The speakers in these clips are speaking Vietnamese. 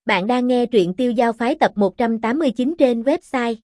Bạn đang nghe truyện Tiêu Giao Phái tập 189 trên website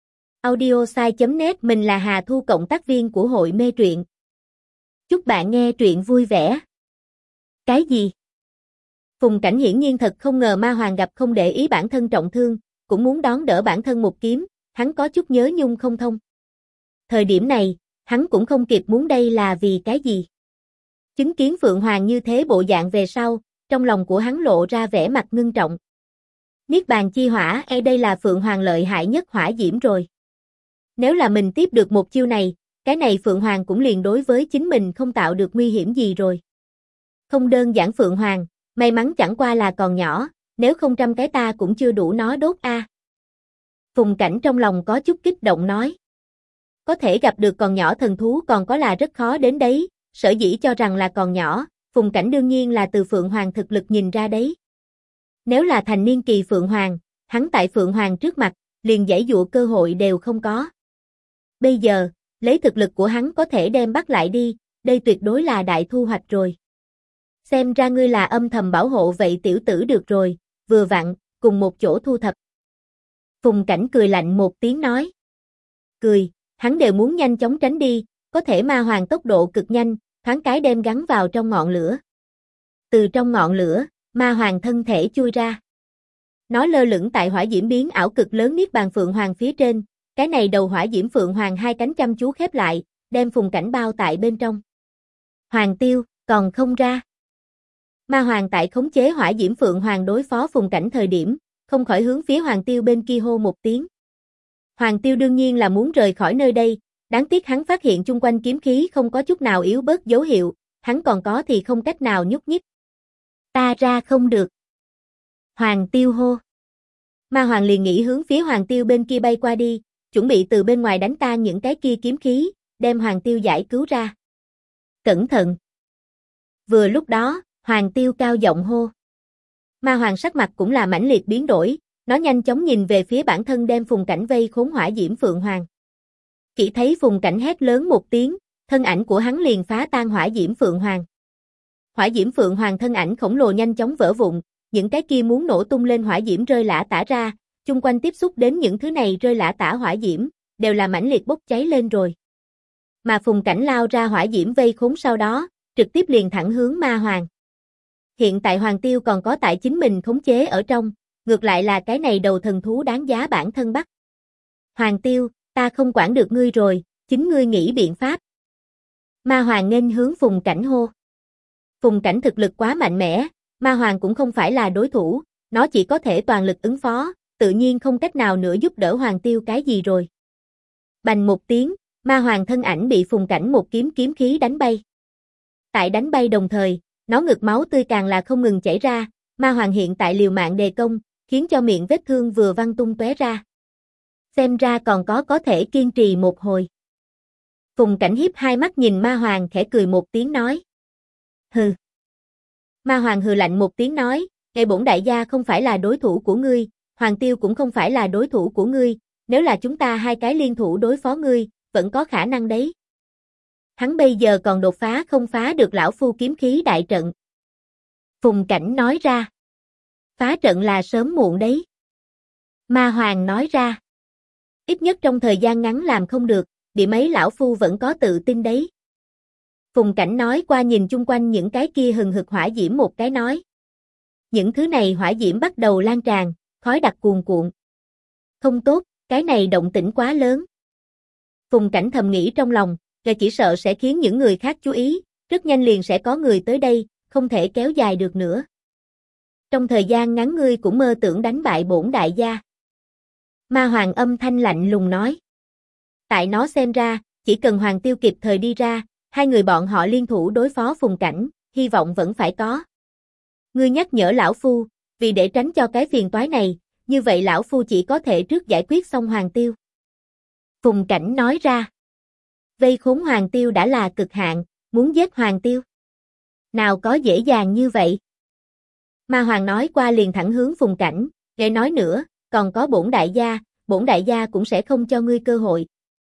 audiosai.net. Mình là Hà Thu, cộng tác viên của hội mê truyện. Chúc bạn nghe truyện vui vẻ. Cái gì? Phùng Cảnh hiển nhiên thật không ngờ Ma Hoàng gặp không để ý bản thân trọng thương, cũng muốn đón đỡ bản thân một kiếm, hắn có chút nhớ nhung không thông. Thời điểm này, hắn cũng không kịp muốn đây là vì cái gì. Chứng kiến Phượng Hoàng như thế bộ dạng về sau, trong lòng của hắn lộ ra vẻ mặt ngưng trọng. Niết bàn chi hỏa, đây là Phượng Hoàng lợi hại nhất hỏa diễm rồi. Nếu là mình tiếp được một chiêu này, cái này Phượng Hoàng cũng liền đối với chính mình không tạo được nguy hiểm gì rồi. Không đơn giản Phượng Hoàng, may mắn chẳng qua là còn nhỏ, nếu không trăm cái ta cũng chưa đủ nó đốt a. Phùng Cảnh trong lòng có chút kích động nói. Có thể gặp được còn nhỏ thần thú còn có là rất khó đến đấy, sở dĩ cho rằng là còn nhỏ, Phùng Cảnh đương nhiên là từ Phượng Hoàng thực lực nhìn ra đấy. Nếu là thành niên kỳ Phượng Hoàng, hắn tại Phượng Hoàng trước mặt, liền giãy dụa cơ hội đều không có. Bây giờ, lấy thực lực của hắn có thể đem bắt lại đi, đây tuyệt đối là đại thu hoạch rồi. Xem ra ngươi là âm thầm bảo hộ vậy tiểu tử được rồi, vừa vặn, cùng một chỗ thu thập. Phùng Cảnh cười lạnh một tiếng nói. Cười, hắn đều muốn nhanh chóng tránh đi, có thể Ma Hoàng tốc độ cực nhanh, thoáng cái đem gắn vào trong ngọn lửa. Từ trong ngọn lửa, Ma Hoàng thân thể chui ra. Nó lơ lửng tại hỏa diễm biến ảo cực lớn Niết bàn Phượng Hoàng phía trên, cái này đầu hỏa diễm Phượng Hoàng hai cánh chăm chú khép lại, đem Phùng Cảnh bao tại bên trong. Hoàng Tiêu, còn không ra. Ma Hoàng tại khống chế hỏa diễm Phượng Hoàng đối phó Phùng Cảnh thời điểm, không khỏi hướng phía Hoàng Tiêu bên kia hô một tiếng. Hoàng Tiêu đương nhiên là muốn rời khỏi nơi đây, đáng tiếc hắn phát hiện chung quanh kiếm khí không có chút nào yếu bớt dấu hiệu, hắn còn có thì không cách nào nhúc nhích. Ta ra không được. Hoàng Tiêu hô. Ma Hoàng liền nghĩ hướng phía Hoàng Tiêu bên kia bay qua đi, chuẩn bị từ bên ngoài đánh tan những cái kia kiếm khí, đem Hoàng Tiêu giải cứu ra. Cẩn thận. Vừa lúc đó, Hoàng Tiêu cao giọng hô. Ma Hoàng sắc mặt cũng là mãnh liệt biến đổi, nó nhanh chóng nhìn về phía bản thân đem Phùng Cảnh vây khốn hỏa diễm Phượng Hoàng. Chỉ thấy Phùng Cảnh hét lớn một tiếng, thân ảnh của hắn liền phá tan hỏa diễm Phượng Hoàng. Hỏa diễm Phượng Hoàng thân ảnh khổng lồ nhanh chóng vỡ vụn, những cái kia muốn nổ tung lên hỏa diễm rơi lả tả ra, chung quanh tiếp xúc đến những thứ này rơi lả tả hỏa diễm, đều là mãnh liệt bốc cháy lên rồi. Mà Phùng Cảnh lao ra hỏa diễm vây khốn sau đó, trực tiếp liền thẳng hướng Ma Hoàng. Hiện tại Hoàng Tiêu còn có tại chính mình khống chế ở trong, ngược lại là cái này đầu thần thú đáng giá bản thân bắt. Hoàng Tiêu, ta không quản được ngươi rồi, chính ngươi nghĩ biện pháp. Ma Hoàng nghênh hướng Phùng Cảnh hô. Phùng Cảnh thực lực quá mạnh mẽ, Ma Hoàng cũng không phải là đối thủ, nó chỉ có thể toàn lực ứng phó, tự nhiên không cách nào nữa giúp đỡ Hoàng Tiêu cái gì rồi. Bành một tiếng, Ma Hoàng thân ảnh bị Phùng Cảnh một kiếm khí đánh bay. Tại đánh bay đồng thời, nó ngực máu tươi càng là không ngừng chảy ra, Ma Hoàng hiện tại liều mạng đề công, khiến cho miệng vết thương vừa văng tung tóe ra. Xem ra còn có thể kiên trì một hồi. Phùng Cảnh hiếp hai mắt nhìn Ma Hoàng khẽ cười một tiếng nói. Hừ. Ma Hoàng hừ lạnh một tiếng nói, ngay bổn đại gia không phải là đối thủ của ngươi, Hoàng Tiêu cũng không phải là đối thủ của ngươi, nếu là chúng ta hai cái liên thủ đối phó ngươi, vẫn có khả năng đấy. Hắn bây giờ còn đột phá không phá được lão phu kiếm khí đại trận. Phùng Cảnh nói ra. Phá trận là sớm muộn đấy. Ma Hoàng nói ra. Ít nhất trong thời gian ngắn làm không được, điểm ấy lão phu vẫn có tự tin đấy. Phùng Cảnh nói qua nhìn chung quanh những cái kia hừng hực hỏa diễm một cái nói. Những thứ này hỏa diễm bắt đầu lan tràn, khói đặc cuồn cuộn. Không tốt, cái này động tĩnh quá lớn. Phùng Cảnh thầm nghĩ trong lòng, và chỉ sợ sẽ khiến những người khác chú ý, rất nhanh liền sẽ có người tới đây, không thể kéo dài được nữa. Trong thời gian ngắn ngươi cũng mơ tưởng đánh bại bổn đại gia. Ma Hoàng âm thanh lạnh lùng nói. Tại nó xem ra, chỉ cần Hoàng Tiêu kịp thời đi ra, hai người bọn họ liên thủ đối phó Phùng Cảnh, hy vọng vẫn phải có. Ngươi nhắc nhở lão phu, vì để tránh cho cái phiền toái này, như vậy lão phu chỉ có thể trước giải quyết xong Hoàng Tiêu. Phùng Cảnh nói ra. Vây khốn Hoàng Tiêu đã là cực hạn, muốn giết Hoàng Tiêu. Nào có dễ dàng như vậy. Ma Hoàng nói qua liền thẳng hướng Phùng Cảnh, nghe nói nữa, còn có bổn đại gia cũng sẽ không cho ngươi cơ hội.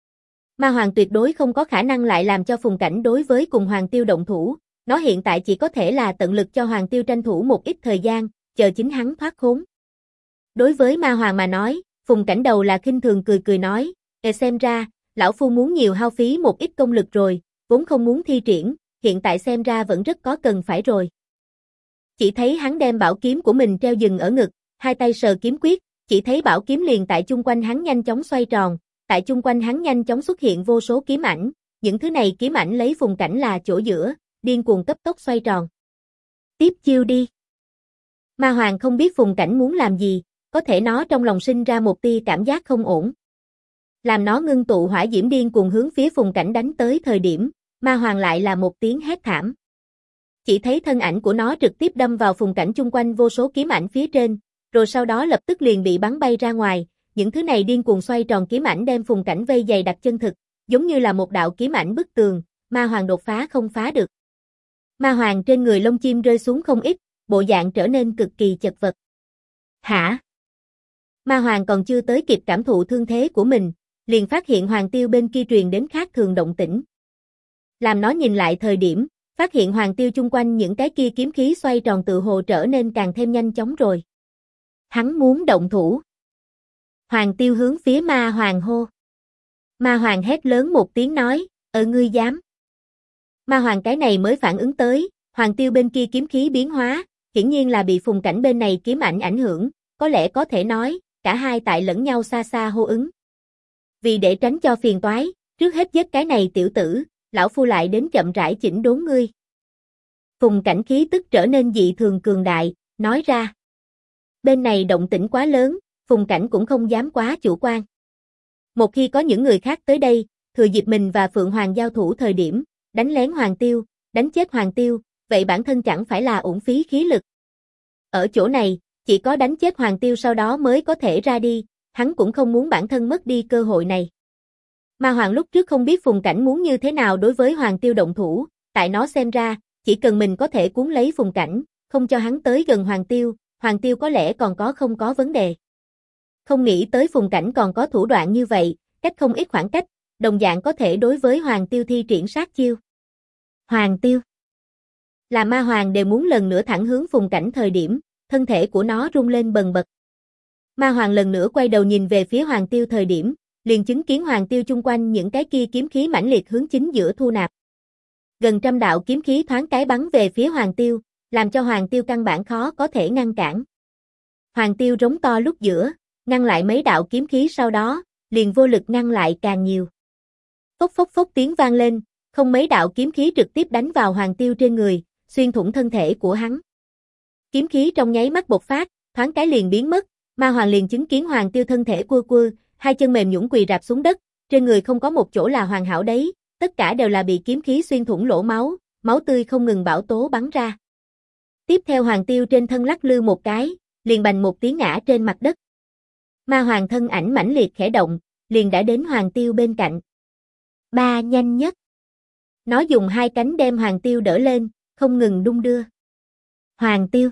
Ma Hoàng tuyệt đối không có khả năng lại làm cho Phùng Cảnh đối với cùng Hoàng Tiêu động thủ, nó hiện tại chỉ có thể là tận lực cho Hoàng Tiêu tranh thủ một ít thời gian, chờ chính hắn thoát khốn. Đối với ma hoàng mà nói, Phùng Cảnh đầu là khinh thường cười cười nói, xem ra, lão phu muốn nhiều hao phí một ít công lực rồi, vốn không muốn thi triển, hiện tại xem ra vẫn rất có cần phải rồi. Chỉ thấy hắn đem bảo kiếm của mình treo dừng ở ngực, hai tay sờ kiếm quyết, chỉ thấy bảo kiếm liền tại chung quanh hắn nhanh chóng xoay tròn, tại chung quanh hắn nhanh chóng xuất hiện vô số kiếm ảnh, những thứ này kiếm ảnh lấy Phùng Cảnh là chỗ giữa, điên cuồng cấp tốc xoay tròn. Tiếp chiêu đi. Ma hoàng không biết Phùng Cảnh muốn làm gì, có thể nó trong lòng sinh ra một tia cảm giác không ổn. Làm nó ngưng tụ hỏa diễm điên cuồng hướng phía Phùng Cảnh đánh tới thời điểm, ma hoàng lại là một tiếng hét thảm. Chỉ thấy thân ảnh của nó trực tiếp đâm vào Phùng Cảnh chung quanh vô số kiếm ảnh phía trên, rồi sau đó lập tức liền bị bắn bay ra ngoài, những thứ này điên cuồng xoay tròn kiếm ảnh đem Phùng Cảnh vây dày đặc chân thực, giống như là một đạo kiếm ảnh bức tường, ma hoàng đột phá không phá được. Ma hoàng trên người lông chim rơi xuống không ít, bộ dạng trở nên cực kỳ chật vật. Hả? Ma hoàng còn chưa tới kịp cảm thụ thương thế của mình, liền phát hiện Hoàng Tiêu bên kia truyền đến khác thường động tĩnh. Làm nó nhìn lại thời điểm, phát hiện Hoàng Tiêu chung quanh những cái kia kiếm khí xoay tròn tự hồ trở nên càng thêm nhanh chóng rồi. Hắn muốn động thủ. Hoàng Tiêu hướng phía ma hoàng hô. Ma hoàng hét lớn một tiếng nói, ngươi dám. Ma hoàng cái này mới phản ứng tới, Hoàng Tiêu bên kia kiếm khí biến hóa, hiển nhiên là bị Phùng Cảnh bên này kiếm ảnh ảnh hưởng, có lẽ có thể nói, cả hai tại lẫn nhau xa xa hô ứng. Vì để tránh cho phiền toái, trước hết giết cái này tiểu tử, lão phu lại đến chậm rãi chỉnh đốn ngươi. Phùng Cảnh khí tức trở nên dị thường cường đại, nói ra. Bên này động tĩnh quá lớn, Phùng Cảnh cũng không dám quá chủ quan. Một khi có những người khác tới đây, thừa dịp mình và Phượng Hoàng giao thủ thời điểm, đánh lén Hoàng Tiêu, đánh chết Hoàng Tiêu, vậy bản thân chẳng phải là uổng phí khí lực. Ở chỗ này, chỉ có đánh chết Hoàng Tiêu sau đó mới có thể ra đi, hắn cũng không muốn bản thân mất đi cơ hội này. Ma hoàng lúc trước không biết Phùng Cảnh muốn như thế nào đối với Hoàng Tiêu động thủ, tại nó xem ra, chỉ cần mình có thể cuốn lấy Phùng Cảnh, không cho hắn tới gần Hoàng Tiêu có lẽ còn không có vấn đề. Không nghĩ tới Phùng Cảnh còn có thủ đoạn như vậy, cách không ít khoảng cách, đồng dạng có thể đối với Hoàng Tiêu thi triển sát chiêu. Hoàng Tiêu là ma hoàng đều muốn lần nữa thẳng hướng Phùng Cảnh thời điểm, thân thể của nó rung lên bần bật. Ma hoàng lần nữa quay đầu nhìn về phía Hoàng Tiêu thời điểm, liền chứng kiến Hoàng Tiêu chung quanh những cái kia kiếm khí mãnh liệt hướng chính giữa thu nạp. Gần trăm đạo kiếm khí thoáng cái bắn về phía Hoàng Tiêu, làm cho Hoàng Tiêu căn bản khó có thể ngăn cản. Hoàng Tiêu rống to lúc giữa, ngăn lại mấy đạo kiếm khí sau đó, liền vô lực ngăn lại càng nhiều. Phốc phốc phốc tiếng vang lên, không mấy đạo kiếm khí trực tiếp đánh vào Hoàng Tiêu trên người, xuyên thủng thân thể của hắn. Kiếm khí trong nháy mắt bộc phát, thoáng cái liền biến mất, ma hoàng liền chứng kiến Hoàng Tiêu thân thể quơ quơ, hai chân mềm nhũn quỳ rạp xuống đất, trên người không có một chỗ là hoàn hảo đấy, tất cả đều là bị kiếm khí xuyên thủng lỗ máu, máu tươi không ngừng bão tố bắn ra. Tiếp theo Hoàng Tiêu trên thân lắc lư một cái, liền bành một tiếng ngã trên mặt đất. Ma hoàng thân ảnh mãnh liệt khẽ động, liền đã đến Hoàng Tiêu bên cạnh. Ba nhanh nhất. Nó dùng hai cánh đem Hoàng Tiêu đỡ lên, không ngừng đung đưa. Hoàng Tiêu.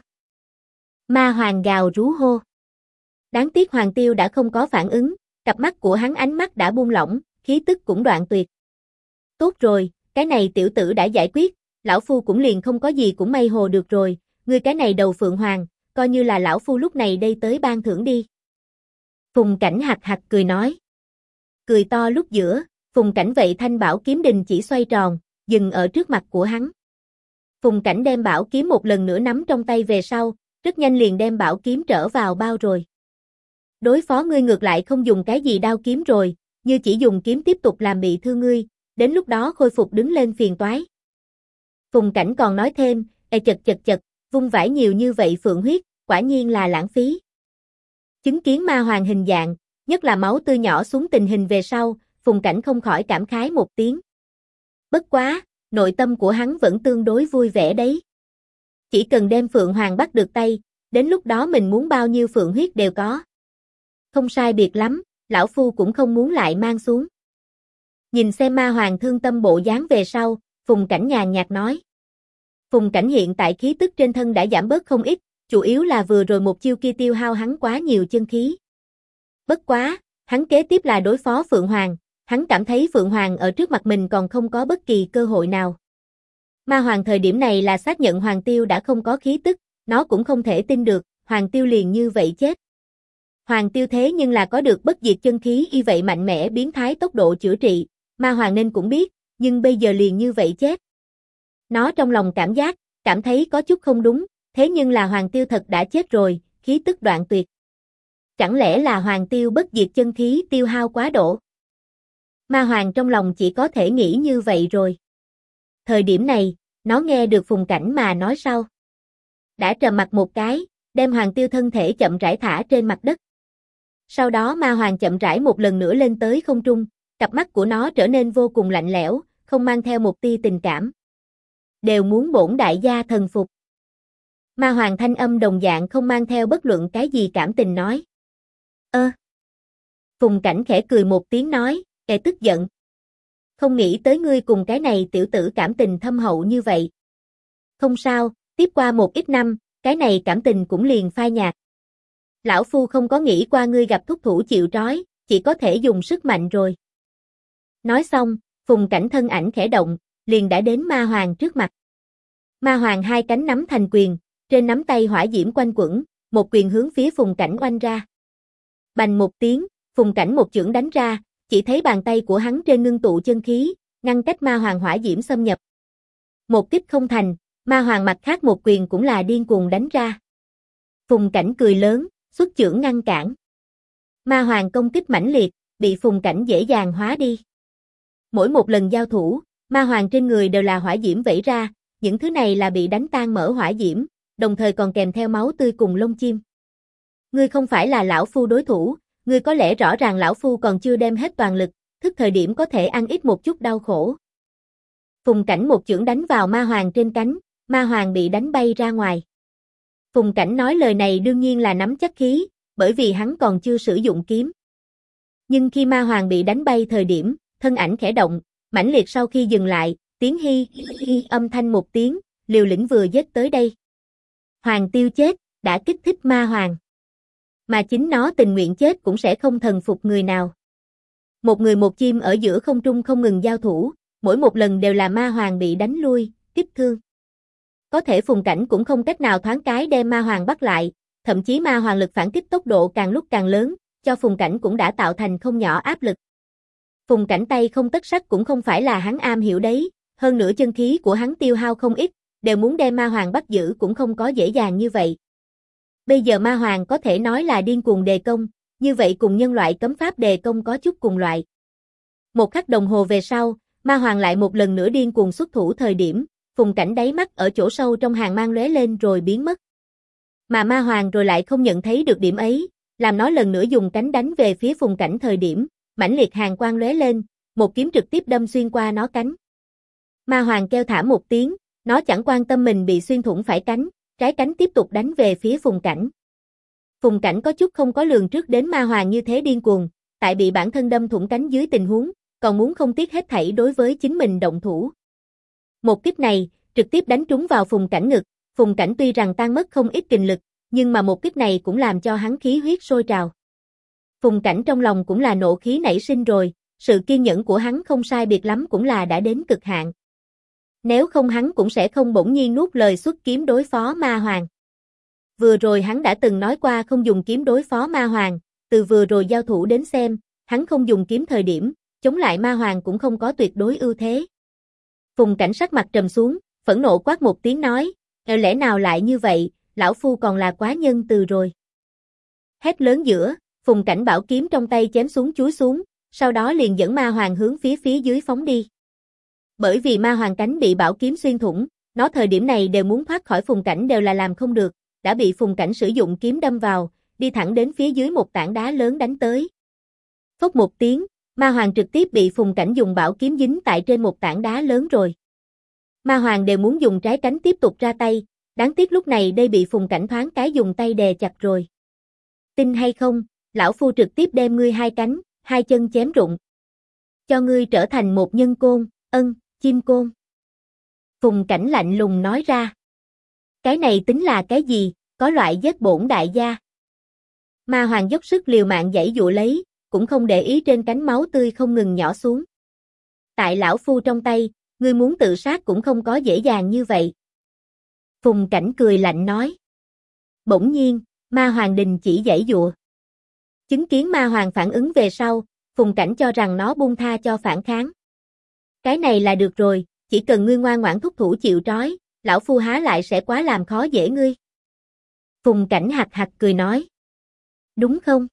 Ma hoàng gào rú hô. Đáng tiếc Hoàng Tiêu đã không có phản ứng, cặp mắt của hắn ánh mắt đã buông lỏng, khí tức cũng đoạn tuyệt. Tốt rồi, cái này tiểu tử đã giải quyết, lão phu cũng liền không có gì cũng may hồ được rồi, ngươi cái này đầu Phượng Hoàng, coi như là lão phu lúc này đây tới ban thưởng đi. Phùng Cảnh hạc hạc cười nói. Cười to lúc giữa, Phùng Cảnh vậy thanh bảo kiếm đình chỉ xoay tròn, dừng ở trước mặt của hắn. Phùng Cảnh đem bảo kiếm một lần nữa nắm trong tay về sau, rất nhanh liền đem bảo kiếm trở vào bao rồi. Đối phó ngươi ngược lại không dùng cái gì đao kiếm rồi, như chỉ dùng kiếm tiếp tục làm bị thương ngươi, đến lúc đó khôi phục đứng lên phiền toái. Phùng Cảnh còn nói thêm, chật, vung vãi nhiều như vậy phượng huyết, quả nhiên là lãng phí. Chứng kiến ma hoàng hình dạng, nhất là máu tươi nhỏ xuống tình hình về sau, Phùng Cảnh không khỏi cảm khái một tiếng. Bất quá, nội tâm của hắn vẫn tương đối vui vẻ đấy. Chỉ cần đem Phượng Hoàng bắt được tay, đến lúc đó mình muốn bao nhiêu phượng huyết đều có. Không sai biệt lắm, lão phu cũng không muốn lại mang xuống. Nhìn xem ma hoàng thương tâm bộ dáng về sau, Phùng Cảnh nhàn nhạt nói. Phùng Cảnh hiện tại khí tức trên thân đã giảm bớt không ít, chủ yếu là vừa rồi một chiêu kia tiêu hao hắn quá nhiều chân khí. Bất quá, hắn kế tiếp là đối phó Phượng Hoàng, hắn cảm thấy Phượng Hoàng ở trước mặt mình còn không có bất kỳ cơ hội nào. Ma Hoàng thời điểm này là xác nhận Hoàng Tiêu đã không có khí tức, nó cũng không thể tin được, Hoàng Tiêu liền như vậy chết. Hoàng Tiêu thế nhưng là có được bất diệt chân khí y vậy mạnh mẽ biến thái tốc độ chữa trị, Ma Hoàng nên cũng biết, nhưng bây giờ liền như vậy chết. Nó trong lòng cảm thấy có chút không đúng, thế nhưng là Hoàng Tiêu thật đã chết rồi, khí tức đoạn tuyệt. Chẳng lẽ là Hoàng Tiêu bất diệt chân khí tiêu hao quá độ? Ma Hoàng trong lòng chỉ có thể nghĩ như vậy rồi. Thời điểm này, nó nghe được Phùng Cảnh mà nói sau. Đã trầm mặt một cái, đem Hoàng Tiêu thân thể chậm rãi thả trên mặt đất. Sau đó Ma Hoàng chậm rãi một lần nữa lên tới không trung, cặp mắt của nó trở nên vô cùng lạnh lẽo, không mang theo một tia tình cảm. Đều muốn bổn đại gia thần phục. Ma Hoàng thanh âm đồng dạng không mang theo bất luận cái gì cảm tình nói. Phùng Cảnh khẽ cười một tiếng nói, tức giận. Không nghĩ tới ngươi cùng cái này tiểu tử cảm tình thâm hậu như vậy. Không sao, tiếp qua một ít năm, cái này cảm tình cũng liền phai nhạt. Lão Phu không có nghĩ qua ngươi gặp thúc thủ chịu trói, chỉ có thể dùng sức mạnh rồi. Nói xong, Phùng Cảnh thân ảnh khẽ động, liền đã đến Ma Hoàng trước mặt. Ma Hoàng hai cánh nắm thành quyền, trên nắm tay hỏa diễm quanh quẩn, một quyền hướng phía Phùng Cảnh oanh ra. Bành một tiếng, Phùng Cảnh một chưởng đánh ra, chỉ thấy bàn tay của hắn trên ngưng tụ chân khí, ngăn cách Ma Hoàng hỏa diễm xâm nhập. Một kích không thành, Ma Hoàng mặt khác một quyền cũng là điên cuồng đánh ra. Phùng Cảnh cười lớn, xuất chưởng ngăn cản. Ma Hoàng công kích mãnh liệt, bị Phùng Cảnh dễ dàng hóa đi. Mỗi một lần giao thủ, Ma Hoàng trên người đều là hỏa diễm vẩy ra, những thứ này là bị đánh tan mở hỏa diễm, đồng thời còn kèm theo máu tươi cùng lông chim. Ngươi không phải là lão Phu đối thủ, ngươi có lẽ rõ ràng lão Phu còn chưa đem hết toàn lực, thức thời điểm có thể ăn ít một chút đau khổ. Phùng Cảnh một chưởng đánh vào Ma Hoàng trên cánh, Ma Hoàng bị đánh bay ra ngoài. Phùng Cảnh nói lời này đương nhiên là nắm chắc khí, bởi vì hắn còn chưa sử dụng kiếm. Nhưng khi Ma Hoàng bị đánh bay thời điểm, thân ảnh khẽ động, mãnh liệt sau khi dừng lại, tiếng hi âm thanh một tiếng, liều lĩnh vừa giết tới đây. Hoàng Tiêu chết, đã kích thích Ma Hoàng. Mà chính nó tình nguyện chết cũng sẽ không thần phục người nào. Một người một chim ở giữa không trung không ngừng giao thủ, mỗi một lần đều là Ma Hoàng bị đánh lui, kích thương. Có thể Phùng Cảnh cũng không cách nào thoáng cái đem Ma Hoàng bắt lại, thậm chí Ma Hoàng lực phản kích tốc độ càng lúc càng lớn, cho Phùng Cảnh cũng đã tạo thành không nhỏ áp lực. Phùng Cảnh tay không tất sắt cũng không phải là hắn am hiểu đấy, hơn nữa chân khí của hắn tiêu hao không ít, đều muốn đem Ma Hoàng bắt giữ cũng không có dễ dàng như vậy. Bây giờ Ma Hoàng có thể nói là điên cuồng đề công, như vậy cùng nhân loại cấm pháp đề công có chút cùng loại. Một khắc đồng hồ về sau, Ma Hoàng lại một lần nữa điên cuồng xuất thủ thời điểm, Phùng Cảnh đáy mắt ở chỗ sâu trong hàng mang lóe lên rồi biến mất. Mà Ma Hoàng rồi lại không nhận thấy được điểm ấy, làm nó lần nữa dùng cánh đánh về phía Phùng Cảnh thời điểm, mãnh liệt hàng quang lóe lên, một kiếm trực tiếp đâm xuyên qua nó cánh. Ma Hoàng kêu thảm một tiếng, nó chẳng quan tâm mình bị xuyên thủng phải cánh, trái cánh tiếp tục đánh về phía Phùng Cảnh. Phùng Cảnh có chút không có lường trước đến Ma Hoàng như thế điên cuồng, tại bị bản thân đâm thủng cánh dưới tình huống, còn muốn không tiếc hết thảy đối với chính mình động thủ. Một kích này, trực tiếp đánh trúng vào Phùng Cảnh ngực, Phùng Cảnh tuy rằng tan mất không ít kình lực, nhưng mà một kích này cũng làm cho hắn khí huyết sôi trào. Phùng Cảnh trong lòng cũng là nộ khí nảy sinh rồi, sự kiên nhẫn của hắn không sai biệt lắm cũng là đã đến cực hạn. Nếu không hắn cũng sẽ không bỗng nhiên nuốt lời xuất kiếm đối phó Ma Hoàng. Vừa rồi hắn đã từng nói qua không dùng kiếm đối phó Ma Hoàng, từ vừa rồi giao thủ đến xem, hắn không dùng kiếm thời điểm, chống lại Ma Hoàng cũng không có tuyệt đối ưu thế. Phùng Cảnh sắc mặt trầm xuống, phẫn nộ quát một tiếng nói, lẽ nào lại như vậy, lão Phu còn là quá nhân từ rồi. Hét lớn giữa, Phùng Cảnh bảo kiếm trong tay chém xuống chúi xuống, sau đó liền dẫn Ma Hoàng hướng phía dưới phóng đi. Bởi vì Ma Hoàng cánh bị bảo kiếm xuyên thủng, nó thời điểm này đều muốn thoát khỏi Phùng Cảnh đều là làm không được, đã bị Phùng Cảnh sử dụng kiếm đâm vào, đi thẳng đến phía dưới một tảng đá lớn đánh tới. Phốc một tiếng, Ma Hoàng trực tiếp bị Phùng Cảnh dùng bảo kiếm dính tại trên một tảng đá lớn rồi. Ma Hoàng đều muốn dùng trái cánh tiếp tục ra tay, đáng tiếc lúc này đây bị Phùng Cảnh thoáng cái dùng tay đè chặt rồi. Tin hay không, lão Phu trực tiếp đem ngươi hai cánh, hai chân chém rụng. Cho ngươi trở thành một nhân côn, chim côn. Phùng Cảnh lạnh lùng nói ra. Cái này tính là cái gì, có loại giết bổn đại gia. Ma Hoàng dốc sức liều mạng giãy giụa lấy, cũng không để ý trên cánh máu tươi không ngừng nhỏ xuống. Tại lão Phu trong tay, ngươi muốn tự sát cũng không có dễ dàng như vậy. Phùng Cảnh cười lạnh nói. Bỗng nhiên, Ma Hoàng đình chỉ giãy giụa. Chứng kiến Ma Hoàng phản ứng về sau, Phùng Cảnh cho rằng nó buông tha cho phản kháng. Cái này là được rồi, chỉ cần ngươi ngoan ngoãn thúc thủ chịu trói, lão phu há lại sẽ quá làm khó dễ ngươi. Phùng Cảnh hạc hạc cười nói. Đúng không?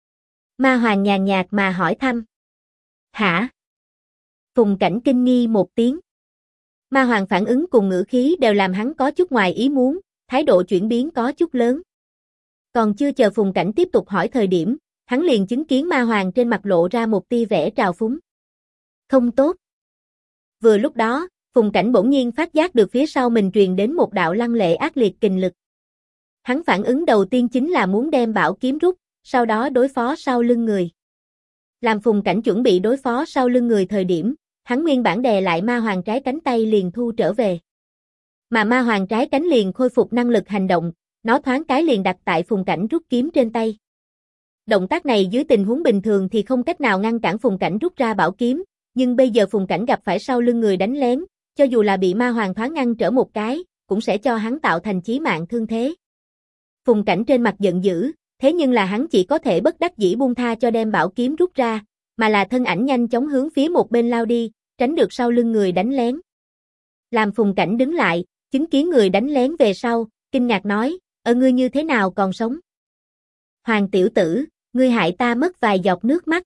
Ma Hoàng nhàn nhạt mà hỏi thăm. Hả? Phùng Cảnh kinh nghi một tiếng. Ma Hoàng phản ứng cùng ngữ khí đều làm hắn có chút ngoài ý muốn, thái độ chuyển biến có chút lớn. Còn chưa chờ Phùng Cảnh tiếp tục hỏi thời điểm, hắn liền chứng kiến Ma Hoàng trên mặt lộ ra một tia vẻ trào phúng. Không tốt. Vừa lúc đó, Phùng Cảnh bỗng nhiên phát giác được phía sau mình truyền đến một đạo lăng lệ ác liệt kình lực. Hắn phản ứng đầu tiên chính là muốn đem bảo kiếm rút, sau đó đối phó sau lưng người. Làm Phùng Cảnh chuẩn bị đối phó sau lưng người thời điểm, hắn nguyên bản đè lại Ma Hoàng trái cánh tay liền thu trở về. Mà Ma Hoàng trái cánh liền khôi phục năng lực hành động, nó thoáng cái liền đặt tại Phùng Cảnh rút kiếm trên tay. Động tác này dưới tình huống bình thường thì không cách nào ngăn cản Phùng Cảnh rút ra bảo kiếm, nhưng bây giờ Phùng Cảnh gặp phải sau lưng người đánh lén, cho dù là bị Ma Hoàng thoáng ngăn trở một cái, cũng sẽ cho hắn tạo thành chí mạng thương thế. Phùng Cảnh trên mặt giận dữ, thế nhưng là hắn chỉ có thể bất đắc dĩ buông tha cho đem bảo kiếm rút ra, mà là thân ảnh nhanh chóng hướng phía một bên lao đi, tránh được sau lưng người đánh lén. Làm Phùng Cảnh đứng lại, chứng kiến người đánh lén về sau, kinh ngạc nói, ngươi như thế nào còn sống? Hoàng tiểu tử, ngươi hại ta mất vài giọt nước mắt.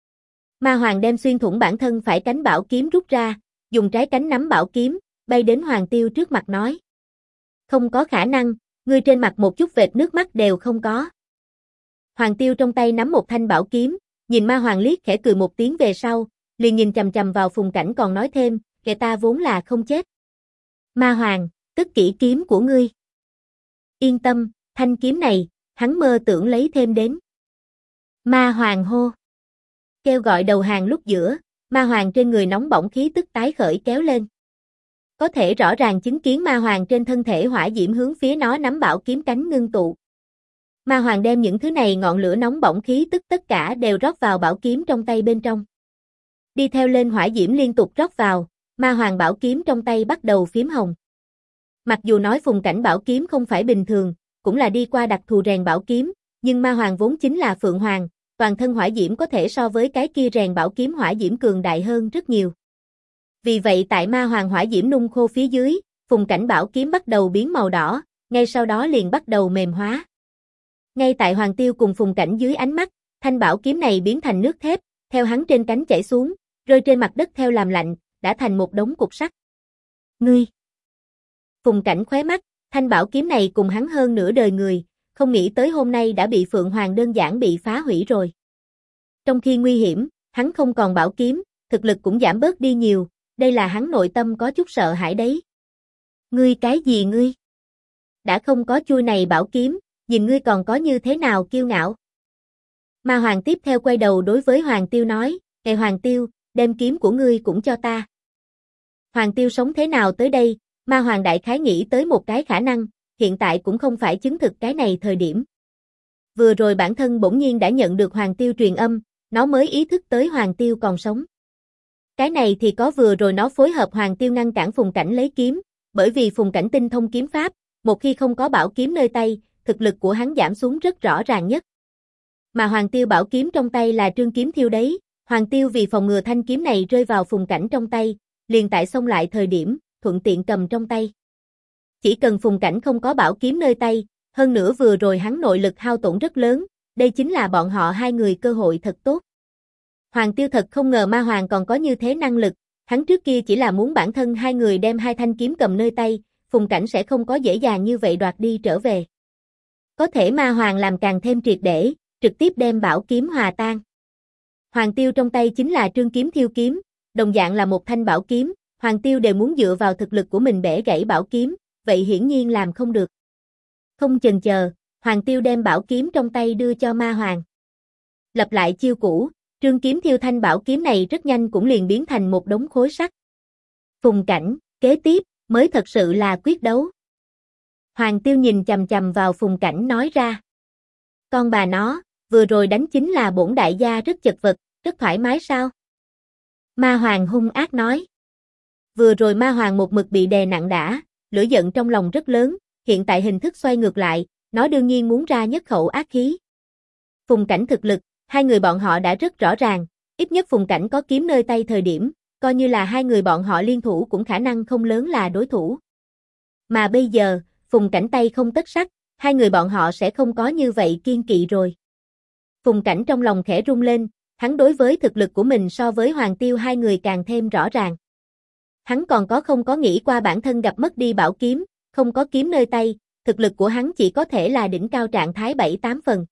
Ma Hoàng đem xuyên thủng bản thân phải cánh bảo kiếm rút ra, dùng trái cánh nắm bảo kiếm, bay đến Hoàng Tiêu trước mặt nói. Không có khả năng, ngươi trên mặt một chút vệt nước mắt đều không có. Hoàng Tiêu trong tay nắm một thanh bảo kiếm, nhìn Ma Hoàng liếc khẽ cười một tiếng về sau, liền nhìn chằm chằm vào Phùng Cảnh còn nói thêm, kẻ ta vốn là không chết. Ma Hoàng, cất kỹ kiếm của ngươi. Yên tâm, thanh kiếm này, hắn mơ tưởng lấy thêm đến. Ma Hoàng hô. Kêu gọi đầu hàng lúc giữa, Ma Hoàng trên người nóng bỏng khí tức tái khởi kéo lên. Có thể rõ ràng chứng kiến Ma Hoàng trên thân thể hỏa diễm hướng phía nó nắm bảo kiếm cánh ngưng tụ. Ma Hoàng đem những thứ này ngọn lửa nóng bỏng khí tức tất cả đều rót vào bảo kiếm trong tay bên trong. Đi theo lên hỏa diễm liên tục rót vào, Ma Hoàng bảo kiếm trong tay bắt đầu phím hồng. Mặc dù nói Phùng Cảnh bảo kiếm không phải bình thường, cũng là đi qua đặc thù rèn bảo kiếm, nhưng Ma Hoàng vốn chính là Phượng Hoàng, toàn thân hỏa diễm có thể so với cái kia rèn bảo kiếm hỏa diễm cường đại hơn rất nhiều. Vì vậy tại Ma Hoàng hỏa diễm nung khô phía dưới, Phùng Cảnh bảo kiếm bắt đầu biến màu đỏ, ngay sau đó liền bắt đầu mềm hóa. Ngay tại Hoàng Tiêu cùng Phùng Cảnh dưới ánh mắt, thanh bảo kiếm này biến thành nước thép, theo hắn trên cánh chảy xuống, rơi trên mặt đất theo làm lạnh, đã thành một đống cục sắt. Ngươi! Phùng Cảnh khóe mắt, thanh bảo kiếm này cùng hắn hơn nửa đời người, không nghĩ tới hôm nay đã bị Phượng Hoàng đơn giản bị phá hủy rồi. Trong khi nguy hiểm, hắn không còn bảo kiếm, thực lực cũng giảm bớt đi nhiều, đây là hắn nội tâm có chút sợ hãi đấy. Ngươi cái gì ngươi? Đã không có chuôi này bảo kiếm, nhìn ngươi còn có như thế nào kiêu ngạo. Ma Hoàng tiếp theo quay đầu đối với Hoàng Tiêu nói, Ê Hoàng Tiêu, đem kiếm của ngươi cũng cho ta. Hoàng Tiêu sống thế nào tới đây, Ma Hoàng đại khái nghĩ tới một cái khả năng, hiện tại cũng không phải chứng thực cái này thời điểm. Vừa rồi bản thân bỗng nhiên đã nhận được Hoàng Tiêu truyền âm, nó mới ý thức tới Hoàng Tiêu còn sống. Cái này thì có vừa rồi nó phối hợp Hoàng Tiêu ngăn cản Phùng Cảnh lấy kiếm, bởi vì Phùng Cảnh tinh thông kiếm pháp, một khi không có bảo kiếm nơi tay, thực lực của hắn giảm xuống rất rõ ràng nhất. Mà Hoàng Tiêu bảo kiếm trong tay là Trương Kiếm Thiêu đấy, Hoàng Tiêu vì phòng ngừa thanh kiếm này rơi vào Phùng Cảnh trong tay, liền tại xông lại thời điểm, thuận tiện cầm trong tay. Chỉ cần Phùng Cảnh không có bảo kiếm nơi tay, hơn nữa vừa rồi hắn nội lực hao tổn rất lớn, đây chính là bọn họ hai người cơ hội thật tốt. Hoàng Tiêu thật không ngờ Ma Hoàng còn có như thế năng lực, hắn trước kia chỉ là muốn bản thân hai người đem hai thanh kiếm cầm nơi tay, Phùng Cảnh sẽ không có dễ dàng như vậy đoạt đi trở về. Có thể Ma Hoàng làm càng thêm triệt để, trực tiếp đem bảo kiếm hòa tan. Hoàng Tiêu trong tay chính là Trương Kiếm Thiêu kiếm, đồng dạng là một thanh bảo kiếm, Hoàng Tiêu đều muốn dựa vào thực lực của mình bẻ gãy bảo kiếm, vậy hiển nhiên làm không được. Không chần chờ, Hoàng Tiêu đem bảo kiếm trong tay đưa cho Ma Hoàng. Lập lại chiêu cũ, Trương Kiếm Thiêu thanh bảo kiếm này rất nhanh cũng liền biến thành một đống khối sắt. Phùng Cảnh, kế tiếp, mới thật sự là quyết đấu. Hoàng Tiêu nhìn chằm chằm vào Phùng Cảnh nói ra. Con bà nó, vừa rồi đánh chính là bổn đại gia rất chật vật, rất thoải mái sao? Ma Hoàng hung ác nói. Vừa rồi Ma Hoàng một mực bị đè nặng đả, lửa giận trong lòng rất lớn, hiện tại hình thức xoay ngược lại, nó đương nhiên muốn ra nhất khẩu ác khí. Phùng Cảnh thực lực, hai người bọn họ đã rất rõ ràng, ít nhất Phùng Cảnh có kiếm nơi tay thời điểm, coi như là hai người bọn họ liên thủ cũng khả năng không lớn là đối thủ. Mà bây giờ, Phùng Cảnh tay không tất sắt, hai người bọn họ sẽ không có như vậy kiên kỵ rồi. Phùng Cảnh trong lòng khẽ rung lên, hắn đối với thực lực của mình so với Hoàng Tiêu hai người càng thêm rõ ràng. Hắn còn không có nghĩ qua bản thân gặp mất đi bảo kiếm, không có kiếm nơi tay, thực lực của hắn chỉ có thể là đỉnh cao trạng thái 7-8 phần.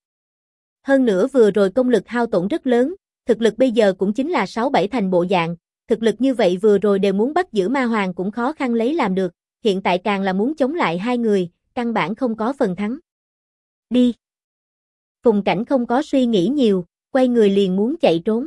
Hơn nữa vừa rồi công lực hao tổn rất lớn, thực lực bây giờ cũng chính là 6-7 thành bộ dạng, thực lực như vậy vừa rồi đều muốn bắt giữ ma hoàng cũng khó khăn lấy làm được, hiện tại càng là muốn chống lại hai người, căn bản không có phần thắng. Đi! Phùng Cảnh không có suy nghĩ nhiều, quay người liền muốn chạy trốn.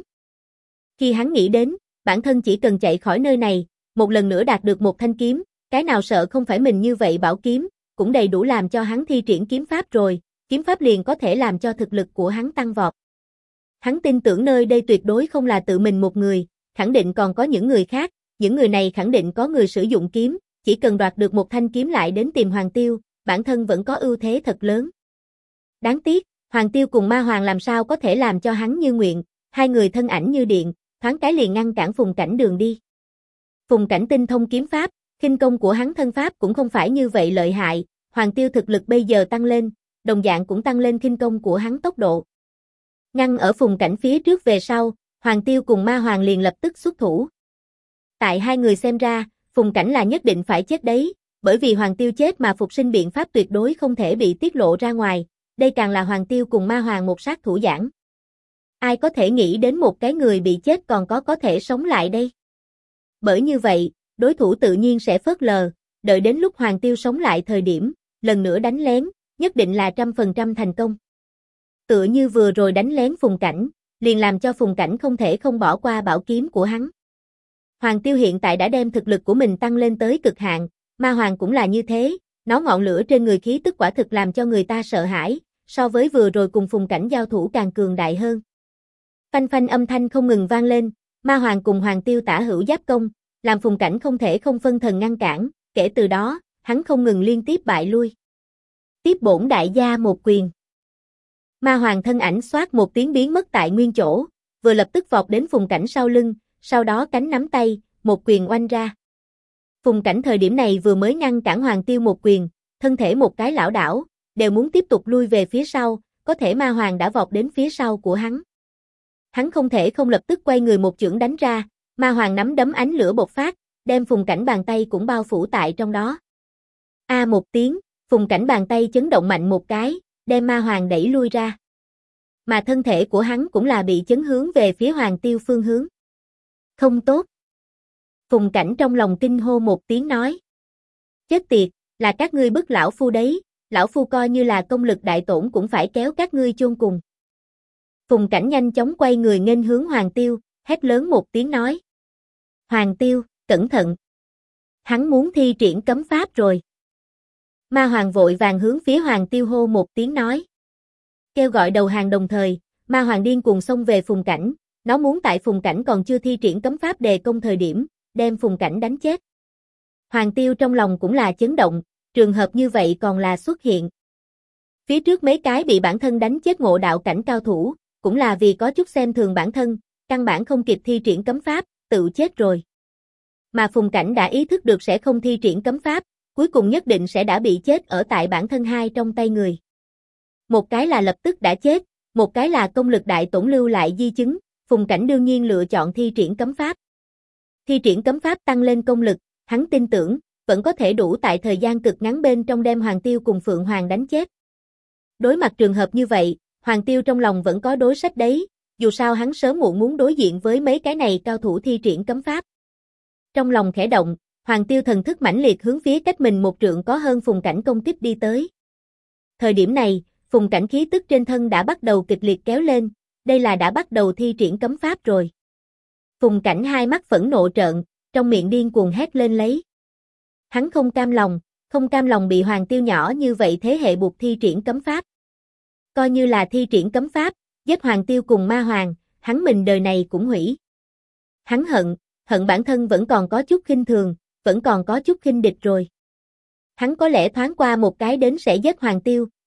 Khi hắn nghĩ đến, bản thân chỉ cần chạy khỏi nơi này, một lần nữa đạt được một thanh kiếm, cái nào sợ không phải mình như vậy bảo kiếm, cũng đầy đủ làm cho hắn thi triển kiếm pháp rồi, kiếm pháp liền có thể làm cho thực lực của hắn tăng vọt. Hắn tin tưởng nơi đây tuyệt đối không là tự mình một người, khẳng định còn có những người khác, những người này khẳng định có người sử dụng kiếm, chỉ cần đoạt được một thanh kiếm lại đến tìm Hoàng Tiêu, bản thân vẫn có ưu thế thật lớn. Đáng tiếc, Hoàng Tiêu cùng Ma Hoàng làm sao có thể làm cho hắn như nguyện, hai người thân ảnh như điện, thoáng cái liền ngăn cản Phùng Cảnh đường đi. Phùng Cảnh tinh thông kiếm pháp, khinh công của hắn thân pháp cũng không phải như vậy lợi hại, Hoàng Tiêu thực lực bây giờ tăng lên, đồng dạng cũng tăng lên khinh công của hắn tốc độ. Ngăn ở Phùng Cảnh phía trước về sau, Hoàng Tiêu cùng Ma Hoàng liền lập tức xuất thủ. Tại hai người xem ra, Phùng Cảnh là nhất định phải chết đấy, bởi vì Hoàng Tiêu chết mà phục sinh biện pháp tuyệt đối không thể bị tiết lộ ra ngoài, đây càng là Hoàng Tiêu cùng Ma Hoàng một sát thủ giảng. Ai có thể nghĩ đến một cái người bị chết còn có thể sống lại đây? Bởi như vậy, đối thủ tự nhiên sẽ phớt lờ, đợi đến lúc Hoàng Tiêu sống lại thời điểm, lần nữa đánh lén, nhất định là 100% thành công. Tựa như vừa rồi đánh lén Phùng Cảnh, liền làm cho Phùng Cảnh không thể không bỏ qua bảo kiếm của hắn. Hoàng Tiêu hiện tại đã đem thực lực của mình tăng lên tới cực hạn, Ma Hoàng cũng là như thế, nó ngọn lửa trên người khí tức quả thực làm cho người ta sợ hãi, so với vừa rồi cùng Phùng Cảnh giao thủ càng cường đại hơn. Phanh phanh âm thanh không ngừng vang lên, Ma Hoàng cùng Hoàng Tiêu tả hữu giáp công, làm Phùng Cảnh không thể không phân thần ngăn cản, kể từ đó, hắn không ngừng liên tiếp bại lui. Tiếp bổn đại gia một quyền. Ma Hoàng thân ảnh xoát một tiếng biến mất tại nguyên chỗ, vừa lập tức vọt đến Phùng Cảnh sau lưng, sau đó cánh nắm tay, một quyền oanh ra. Phùng Cảnh thời điểm này vừa mới ngăn cản Hoàng Tiêu một quyền, thân thể một cái lảo đảo, đều muốn tiếp tục lui về phía sau, có thể Ma Hoàng đã vọt đến phía sau của hắn. Hắn không thể không lập tức quay người một chưởng đánh ra, Ma Hoàng nắm đấm ánh lửa bộc phát, đem Phùng Cảnh bàn tay cũng bao phủ tại trong đó. A một tiếng, Phùng Cảnh bàn tay chấn động mạnh một cái, đem Ma Hoàng đẩy lui ra. Mà thân thể của hắn cũng là bị chấn hướng về phía Hoàng Tiêu phương hướng. Không tốt. Phùng Cảnh trong lòng kinh hô một tiếng nói. Chết tiệt, là các ngươi bức lão phu đấy, lão phu coi như là công lực đại tổn cũng phải kéo các ngươi chôn cùng. Phùng Cảnh nhanh chóng quay người nghênh hướng Hoàng Tiêu, hét lớn một tiếng nói. Hoàng Tiêu, cẩn thận. Hắn muốn thi triển cấm pháp rồi. Ma Hoàng vội vàng hướng phía Hoàng Tiêu hô một tiếng nói. Kêu gọi đầu hàng đồng thời, Ma Hoàng điên cuồng xông về Phùng Cảnh, nó muốn tại Phùng Cảnh còn chưa thi triển cấm pháp đề công thời điểm, đem Phùng Cảnh đánh chết. Hoàng Tiêu trong lòng cũng là chấn động, trường hợp như vậy còn là xuất hiện. Phía trước mấy cái bị bản thân đánh chết ngộ đạo cảnh cao thủ, cũng là vì có chút xem thường bản thân, căn bản không kịp thi triển cấm pháp, tự chết rồi. Mà Phùng Cảnh đã ý thức được sẽ không thi triển cấm pháp, cuối cùng nhất định sẽ đã bị chết ở tại bản thân hai trong tay người. Một cái là lập tức đã chết, một cái là công lực đại tổn lưu lại di chứng, Phùng Cảnh đương nhiên lựa chọn thi triển cấm pháp. Thi triển cấm pháp tăng lên công lực, hắn tin tưởng, vẫn có thể đủ tại thời gian cực ngắn bên trong đem Hoàng Tiêu cùng Phượng Hoàng đánh chết. Đối mặt trường hợp như vậy, Hoàng Tiêu trong lòng vẫn có đối sách đấy, dù sao hắn sớm muộn muốn đối diện với mấy cái này cao thủ thi triển cấm pháp. Trong lòng khẽ động, Hoàng Tiêu thần thức mãnh liệt hướng phía cách mình một trượng có hơn Phùng Cảnh công kích đi tới. Thời điểm này, Phùng Cảnh khí tức trên thân đã bắt đầu kịch liệt kéo lên, đây là đã bắt đầu thi triển cấm pháp rồi. Phùng Cảnh hai mắt phẫn nộ trợn, trong miệng điên cuồng hét lên lấy. Hắn không cam lòng bị Hoàng Tiêu nhỏ như vậy thế hệ buộc thi triển cấm pháp. Coi như là thi triển cấm pháp, giết Hoàng Tiêu cùng Ma Hoàng, hắn mình đời này cũng hủy. Hắn hận bản thân vẫn còn có chút khinh thường, vẫn còn có chút khinh địch rồi. Hắn có lẽ thoáng qua một cái đến sẽ giết Hoàng Tiêu,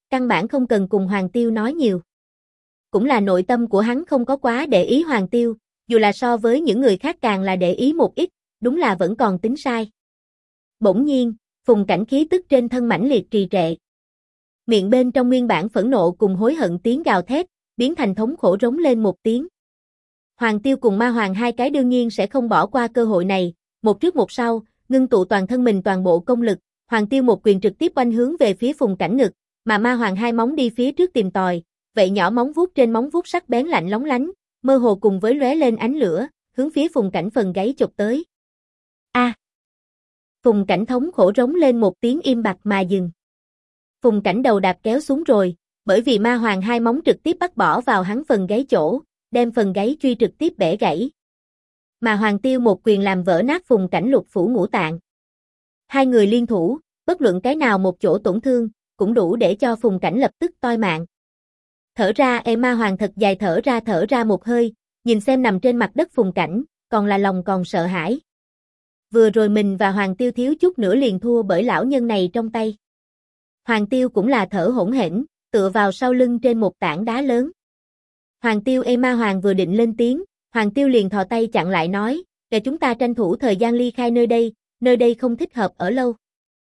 căn bản không cần cùng Hoàng Tiêu nói nhiều. Cũng là nội tâm của hắn không có quá để ý Hoàng Tiêu, dù là so với những người khác càng là để ý một ít, đúng là vẫn còn tính sai. Bỗng nhiên, Phùng Cảnh khí tức trên thân mãnh liệt trì trệ. Miệng bên trong nguyên bản phẫn nộ cùng hối hận tiếng gào thét, biến thành thống khổ rống lên một tiếng. Hoàng Tiêu cùng Ma Hoàng hai cái đương nhiên sẽ không bỏ qua cơ hội này, một trước một sau, ngưng tụ toàn thân mình toàn bộ công lực, Hoàng Tiêu một quyền trực tiếp oanh hướng về phía Phùng Cảnh ngực, mà Ma Hoàng hai móng đi phía trước tìm tòi, vậy nhỏ móng vuốt trên móng vuốt sắc bén lạnh lóng lánh, mơ hồ cùng với lóe lên ánh lửa, hướng phía Phùng Cảnh phần gáy chộp tới. A! Phùng Cảnh thống khổ rống lên một tiếng im bặt mà dừng. Phùng Cảnh đầu đạp kéo xuống rồi, bởi vì Ma Hoàng hai móng trực tiếp bắt bỏ vào hắn phần gáy chỗ, đem phần gáy truy trực tiếp bẻ gãy. Mà Hoàng Tiêu một quyền làm vỡ nát Phùng Cảnh lục phủ ngũ tạng. Hai người liên thủ, bất luận cái nào một chỗ tổn thương, cũng đủ để cho Phùng Cảnh lập tức toi mạng. Thở ra Ma Hoàng thật dài thở ra một hơi, nhìn xem nằm trên mặt đất Phùng Cảnh, còn là lòng còn sợ hãi. Vừa rồi mình và Hoàng Tiêu thiếu chút nữa liền thua bởi lão nhân này trong tay. Hoàng Tiêu cũng là thở hổn hển, tựa vào sau lưng trên một tảng đá lớn. Hoàng Tiêu Ma Hoàng vừa định lên tiếng, Hoàng Tiêu liền thò tay chặn lại nói, để chúng ta tranh thủ thời gian ly khai nơi đây không thích hợp ở lâu.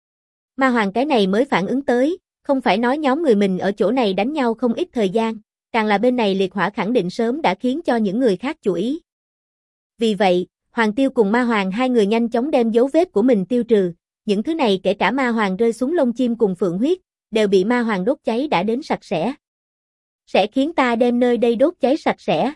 Ma Hoàng cái này mới phản ứng tới, không phải nói nhóm người mình ở chỗ này đánh nhau không ít thời gian, càng là bên này liệt hỏa khẳng định sớm đã khiến cho những người khác chú ý. Vì vậy, Hoàng Tiêu cùng Ma Hoàng hai người nhanh chóng đem dấu vết của mình tiêu trừ, những thứ này kể cả Ma Hoàng rơi xuống lông chim cùng phượng huyết, đều bị Ma Hoàng đốt cháy đã đến sạch sẽ. Sẽ khiến ta đem nơi đây đốt cháy sạch sẽ.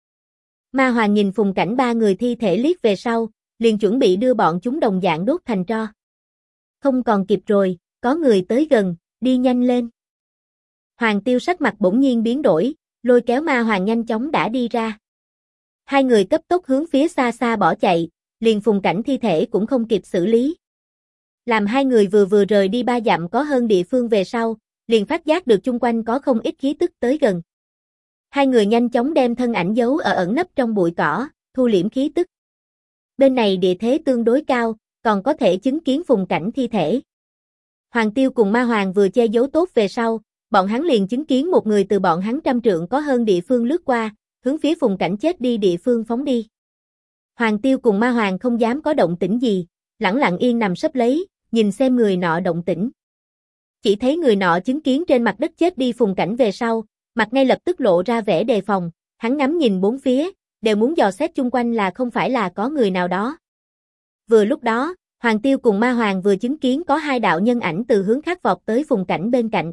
Ma Hoàng nhìn Phùng Cảnh ba người thi thể liếc về sau, liền chuẩn bị đưa bọn chúng đồng dạng đốt thành tro. Không còn kịp rồi, có người tới gần, đi nhanh lên. Hoàng Tiêu sắc mặt bỗng nhiên biến đổi, lôi kéo Ma Hoàng nhanh chóng đã đi ra. Hai người cấp tốc hướng phía xa xa bỏ chạy, liền Phùng Cảnh thi thể cũng không kịp xử lý. Làm hai người vừa rời đi 3 dặm có hơn địa phương về sau, liền phát giác được chung quanh có không ít khí tức tới gần. Hai người nhanh chóng đem thân ảnh giấu ở ẩn nấp trong bụi cỏ, thu liễm khí tức. Bên này địa thế tương đối cao, còn có thể chứng kiến Phùng Cảnh thi thể. Hoàng Tiêu cùng Ma Hoàng vừa che giấu tốt về sau, bọn hắn liền chứng kiến một người từ bọn hắn 100 trượng có hơn địa phương lướt qua, hướng phía Phùng Cảnh chết đi địa phương phóng đi. Hoàng Tiêu cùng Ma Hoàng không dám có động tĩnh gì, lẳng lặng yên nằm sấp lấy, nhìn xem người nọ động tĩnh. Chỉ thấy người nọ chứng kiến trên mặt đất chết đi Phùng Cảnh về sau, mặt ngay lập tức lộ ra vẻ đề phòng, hắn ngắm nhìn bốn phía, đều muốn dò xét chung quanh là không phải là có người nào đó. Vừa lúc đó, Hoàng Tiêu cùng Ma Hoàng vừa chứng kiến có 2 đạo nhân ảnh từ hướng khác vọt tới Phùng Cảnh bên cạnh.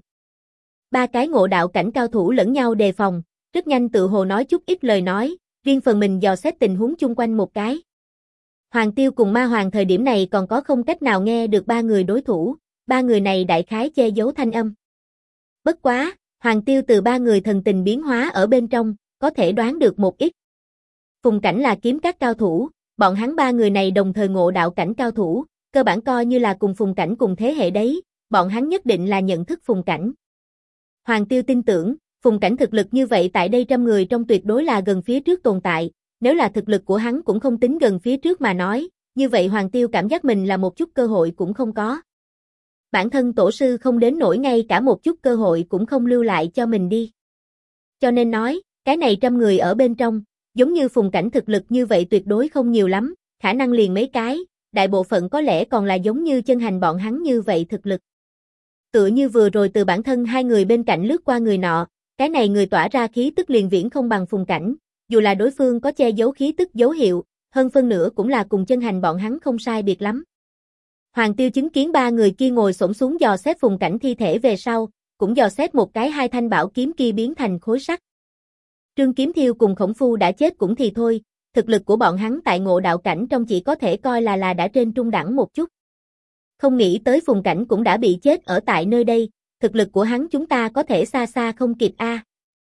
3 cái ngộ đạo cảnh cao thủ lẫn nhau đề phòng, rất nhanh tự hồ nói chút ít lời nói, riêng phần mình dò xét tình huống chung quanh một cái. Hoàng Tiêu cùng Ma Hoàng thời điểm này còn có không cách nào nghe được 3 người đối thủ, 3 người này đại khái che giấu thanh âm. Bất quá, Hoàng Tiêu từ 3 người thần tình biến hóa ở bên trong, có thể đoán được một ít. Phùng Cảnh là kiếm các cao thủ, bọn hắn 3 người này đồng thời ngộ đạo cảnh cao thủ, cơ bản coi như là cùng Phùng Cảnh cùng thế hệ đấy, bọn hắn nhất định là nhận thức Phùng Cảnh. Hoàng Tiêu tin tưởng, Phùng Cảnh thực lực như vậy tại đây 100 người trong tuyệt đối là gần phía trước tồn tại, nếu là thực lực của hắn cũng không tính gần phía trước mà nói, như vậy Hoàng Tiêu cảm giác mình là một chút cơ hội cũng không có. Bản thân tổ sư không đến nỗi ngay cả một chút cơ hội cũng không lưu lại cho mình đi. Cho nên nói, cái này 100 người ở bên trong, giống như Phùng Cảnh thực lực như vậy tuyệt đối không nhiều lắm, khả năng liền mấy cái, đại bộ phận có lẽ còn là giống như chân hành bọn hắn như vậy thực lực. Tựa như vừa rồi từ bản thân 2 người bên cạnh lướt qua người nọ, cái này người tỏa ra khí tức liền viễn không bằng Phùng Cảnh, dù là đối phương có che giấu khí tức dấu hiệu, hơn phân nửa cũng là cùng chân hành bọn hắn không sai biệt lắm. Hoàng Tiêu chứng kiến 3 người kia ngồi xổm xuống dò xét Phùng Cảnh thi thể về sau, cũng dò xét một cái 2 thanh bảo kiếm kia biến thành khối sắt. Trương Kiếm Thiêu cùng Khổng Phu đã chết cũng thì thôi, thực lực của bọn hắn tại ngộ đạo cảnh trong chỉ có thể coi là đã trên trung đẳng một chút. Không nghĩ tới Phùng Cảnh cũng đã bị chết ở tại nơi đây, thực lực của hắn chúng ta có thể xa xa không kịp a.